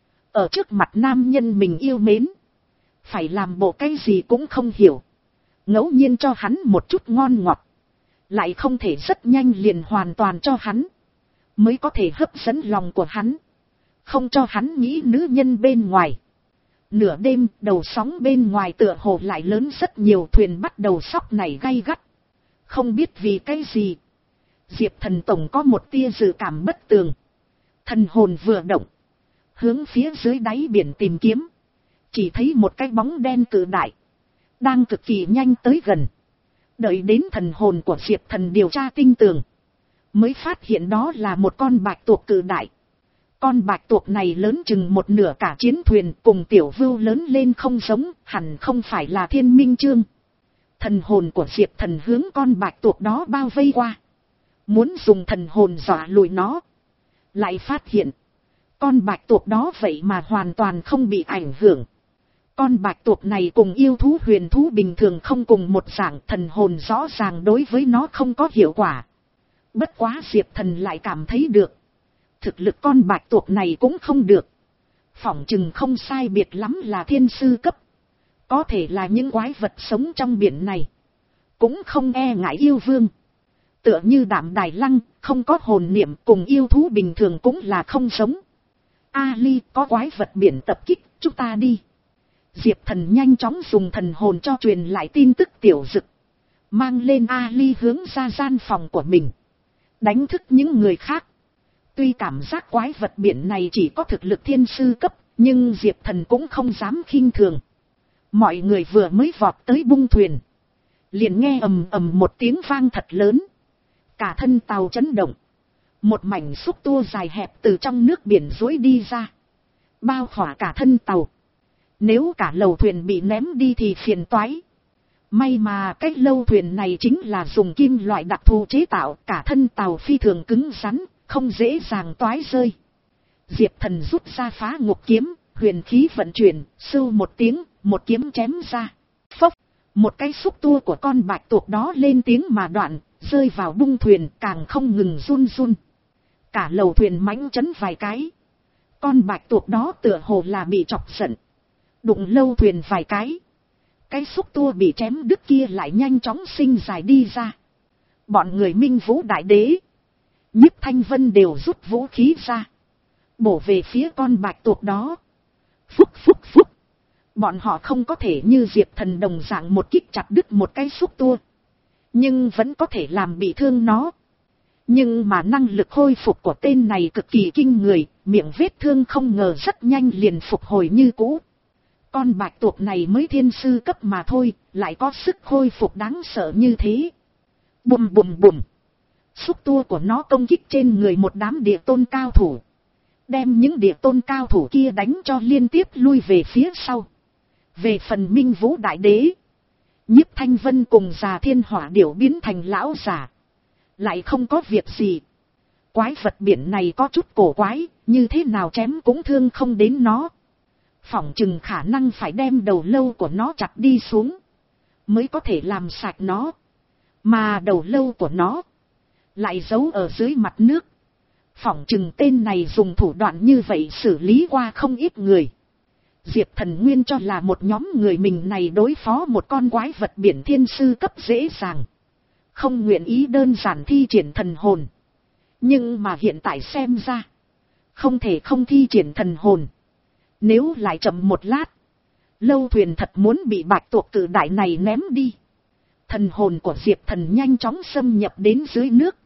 Ở trước mặt nam nhân mình yêu mến. Phải làm bộ cái gì cũng không hiểu. Ngẫu nhiên cho hắn một chút ngon ngọt. Lại không thể rất nhanh liền hoàn toàn cho hắn. Mới có thể hấp dẫn lòng của hắn. Không cho hắn nghĩ nữ nhân bên ngoài. Nửa đêm đầu sóng bên ngoài tựa hồ lại lớn rất nhiều, thuyền bắt đầu sóc này gay gắt. Không biết vì cái gì. Diệp Thần tổng có một tia dự cảm bất tường. Thần hồn vừa động. Hướng phía dưới đáy biển tìm kiếm. Chỉ thấy một cái bóng đen cự đại. Đang cực kỳ nhanh tới gần. Đợi đến thần hồn của Diệp Thần điều tra tinh tường. Mới phát hiện đó là một con bạch tuộc cự đại. Con bạch tuộc này lớn chừng một nửa cả chiến thuyền, cùng tiểu vưu lớn lên không giống, hẳn không phải là thiên minh chương. Thần hồn của Diệp Thần hướng con bạch tuộc đó bao vây qua. Muốn dùng thần hồn dọa lùi nó. Lại phát hiện. Con bạch tuộc đó vậy mà hoàn toàn không bị ảnh hưởng. Con bạch tuộc này cùng yêu thú huyền thú bình thường không cùng một dạng, thần hồn rõ ràng đối với nó không có hiệu quả. Bất quá Diệp Thần lại cảm thấy được. Thực lực con bạch tuộc này cũng không được. Phỏng chừng không sai biệt lắm là thiên sư cấp. Có thể là những quái vật sống trong biển này. Cũng không e ngại yêu vương. Tựa như Đạm Đài Lăng, không có hồn niệm, cùng yêu thú bình thường cũng là không giống. Ali, có quái vật biển tập kích, chúng ta đi. Diệp Thần nhanh chóng dùng thần hồn cho truyền lại tin tức tiểu dực. Mang lên Ali hướng ra gian phòng của mình. Đánh thức những người khác. Tuy cảm giác quái vật biển này chỉ có thực lực thiên sư cấp, nhưng Diệp Thần cũng không dám khinh thường. Mọi người vừa mới vọt tới bung thuyền. Liền nghe ầm ầm một tiếng vang thật lớn. Cả thân tàu chấn động. Một mảnh xúc tua dài hẹp từ trong nước biển duỗi đi ra. Bao khỏa cả thân tàu. Nếu cả lầu thuyền bị ném đi thì phiền toái. May mà cái lâu thuyền này chính là dùng kim loại đặc thù chế tạo, cả thân tàu phi thường cứng rắn, không dễ dàng toái rơi. Diệp Thần rút ra phá ngục kiếm, huyền khí vận chuyển, sưu một tiếng, một kiếm chém ra. Phốc, một cái xúc tua của con bạch tuộc đó lên tiếng mà đoạn, rơi vào bung thuyền, càng không ngừng run run. Cả lầu thuyền mãnh chấn vài cái. Con bạch tuộc đó tựa hồ là bị chọc giận. Đụng lâu thuyền vài cái. Cái xúc tua bị chém đứt kia lại nhanh chóng sinh dài đi ra. Bọn người Minh Vũ Đại Đế, Nhiếp Thanh Vân đều rút vũ khí ra. Bổ về phía con bạch tuộc đó. Phúc phúc phúc. Bọn họ không có thể như Diệp Thần đồng dạng một kích chặt đứt một cái xúc tua. Nhưng vẫn có thể làm bị thương nó. Nhưng mà năng lực khôi phục của tên này cực kỳ kinh người. Miệng vết thương không ngờ rất nhanh liền phục hồi như cũ. Con bạch tuộc này mới thiên sư cấp mà thôi, lại có sức khôi phục đáng sợ như thế. Bùm bùm bùm. Xúc tua của nó công kích trên người một đám địa tôn cao thủ. Đem những địa tôn cao thủ kia đánh cho liên tiếp lui về phía sau. Về phần Minh Vũ Đại Đế, Nhiếp Thanh Vân cùng già Thiên Hỏa Điểu biến thành lão giả. Lại không có việc gì. Quái vật biển này có chút cổ quái, như thế nào chém cũng thương không đến nó. Phỏng chừng khả năng phải đem đầu lâu của nó chặt đi xuống. Mới có thể làm sạch nó. Mà đầu lâu của nó lại giấu ở dưới mặt nước. Phỏng chừng tên này dùng thủ đoạn như vậy xử lý qua không ít người. Diệp Thần nguyên cho là một nhóm người mình này đối phó một con quái vật biển thiên sư cấp dễ dàng. Không nguyện ý đơn giản thi triển thần hồn. Nhưng mà hiện tại xem ra, không thể không thi triển thần hồn. Nếu lại chậm một lát, lâu thuyền thật muốn bị bạch tuộc cự đại này ném đi. Thần hồn của Diệp Thần nhanh chóng xâm nhập đến dưới nước.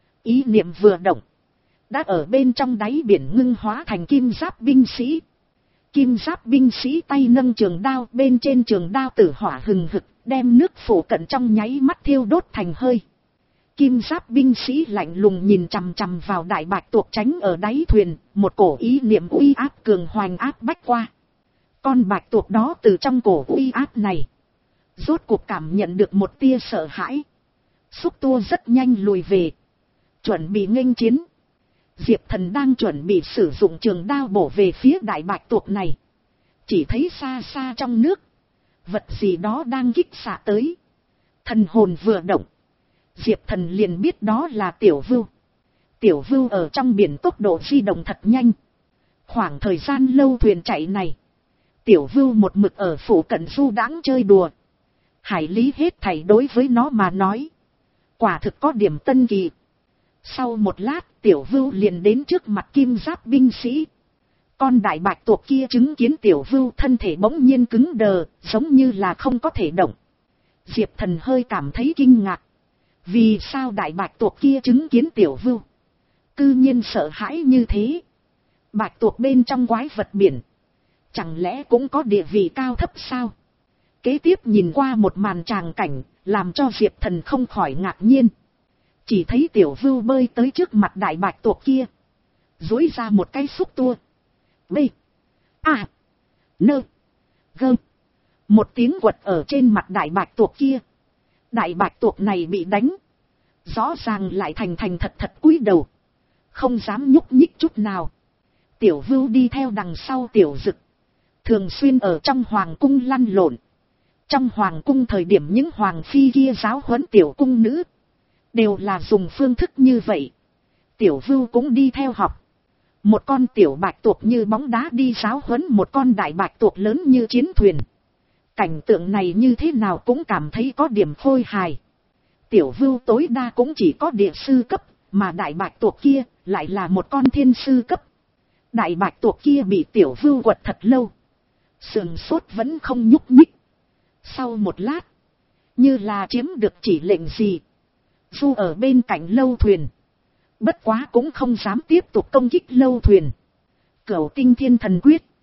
Ý niệm vừa động, đã ở bên trong đáy biển ngưng hóa thành kim giáp binh sĩ. Kim giáp binh sĩ tay nâng trường đao, bên trên trường đao tử hỏa hừng hực, đem nước phủ cận trong nháy mắt thiêu đốt thành hơi. Kim giáp binh sĩ lạnh lùng nhìn chằm chằm vào đại bạch tuộc tránh ở đáy thuyền, một cổ ý niệm uy áp cường hoành áp bách qua. Con bạch tuộc đó từ trong cổ uy áp này, rốt cuộc cảm nhận được một tia sợ hãi. Xúc tua rất nhanh lùi về, chuẩn bị nghênh chiến. Diệp Thần đang chuẩn bị sử dụng trường đao bổ về phía đại bạch tuộc này. Chỉ thấy xa xa trong nước, vật gì đó đang kích xạ tới. Thần hồn vừa động, Diệp Thần liền biết đó là tiểu vưu. Tiểu vưu ở trong biển tốc độ di động thật nhanh. Khoảng thời gian lâu thuyền chạy này, tiểu vưu một mực ở phủ cận du đãng chơi đùa. Hải lý hết thảy đối với nó mà nói, quả thực có điểm tân kỳ. Sau một lát, tiểu vưu liền đến trước mặt kim giáp binh sĩ. Con đại bạch tuộc kia chứng kiến tiểu vưu, thân thể bỗng nhiên cứng đờ, giống như là không có thể động. Diệp Thần hơi cảm thấy kinh ngạc. Vì sao đại bạch tuộc kia chứng kiến tiểu vưu cư nhiên sợ hãi như thế? Bạch tuộc bên trong quái vật biển, chẳng lẽ cũng có địa vị cao thấp sao? Kế tiếp nhìn qua một màn tràng cảnh, làm cho Diệp Thần không khỏi ngạc nhiên. Chỉ thấy tiểu vưu bơi tới trước mặt đại bạch tuộc kia, duỗi ra một cái xúc tua. B, A, Nơ, Gơ. Một tiếng quật ở trên mặt đại bạch tuộc kia. Đại bạch tuộc này bị đánh, rõ ràng lại thành thành thật thật cúi đầu, không dám nhúc nhích chút nào. Tiểu vưu đi theo đằng sau tiểu dực, thường xuyên ở trong hoàng cung lăn lộn. Trong hoàng cung thời điểm những hoàng phi kia giáo huấn tiểu cung nữ, đều là dùng phương thức như vậy. Tiểu vưu cũng đi theo học. Một con tiểu bạch tuộc như bóng đá đi giáo huấn một con đại bạch tuộc lớn như chiến thuyền. Cảnh tượng này như thế nào cũng cảm thấy có điểm khôi hài. Tiểu vưu tối đa cũng chỉ có địa sư cấp, mà đại bạch tuộc kia lại là một con thiên sư cấp. Đại bạch tuộc kia bị tiểu vưu quật thật lâu, sườn sốt vẫn không nhúc nhích. Sau một lát, như là chiếm được chỉ lệnh gì, du ở bên cạnh lâu thuyền. Bất quá cũng không dám tiếp tục công kích lâu thuyền. Cửu tinh thiên thần quyết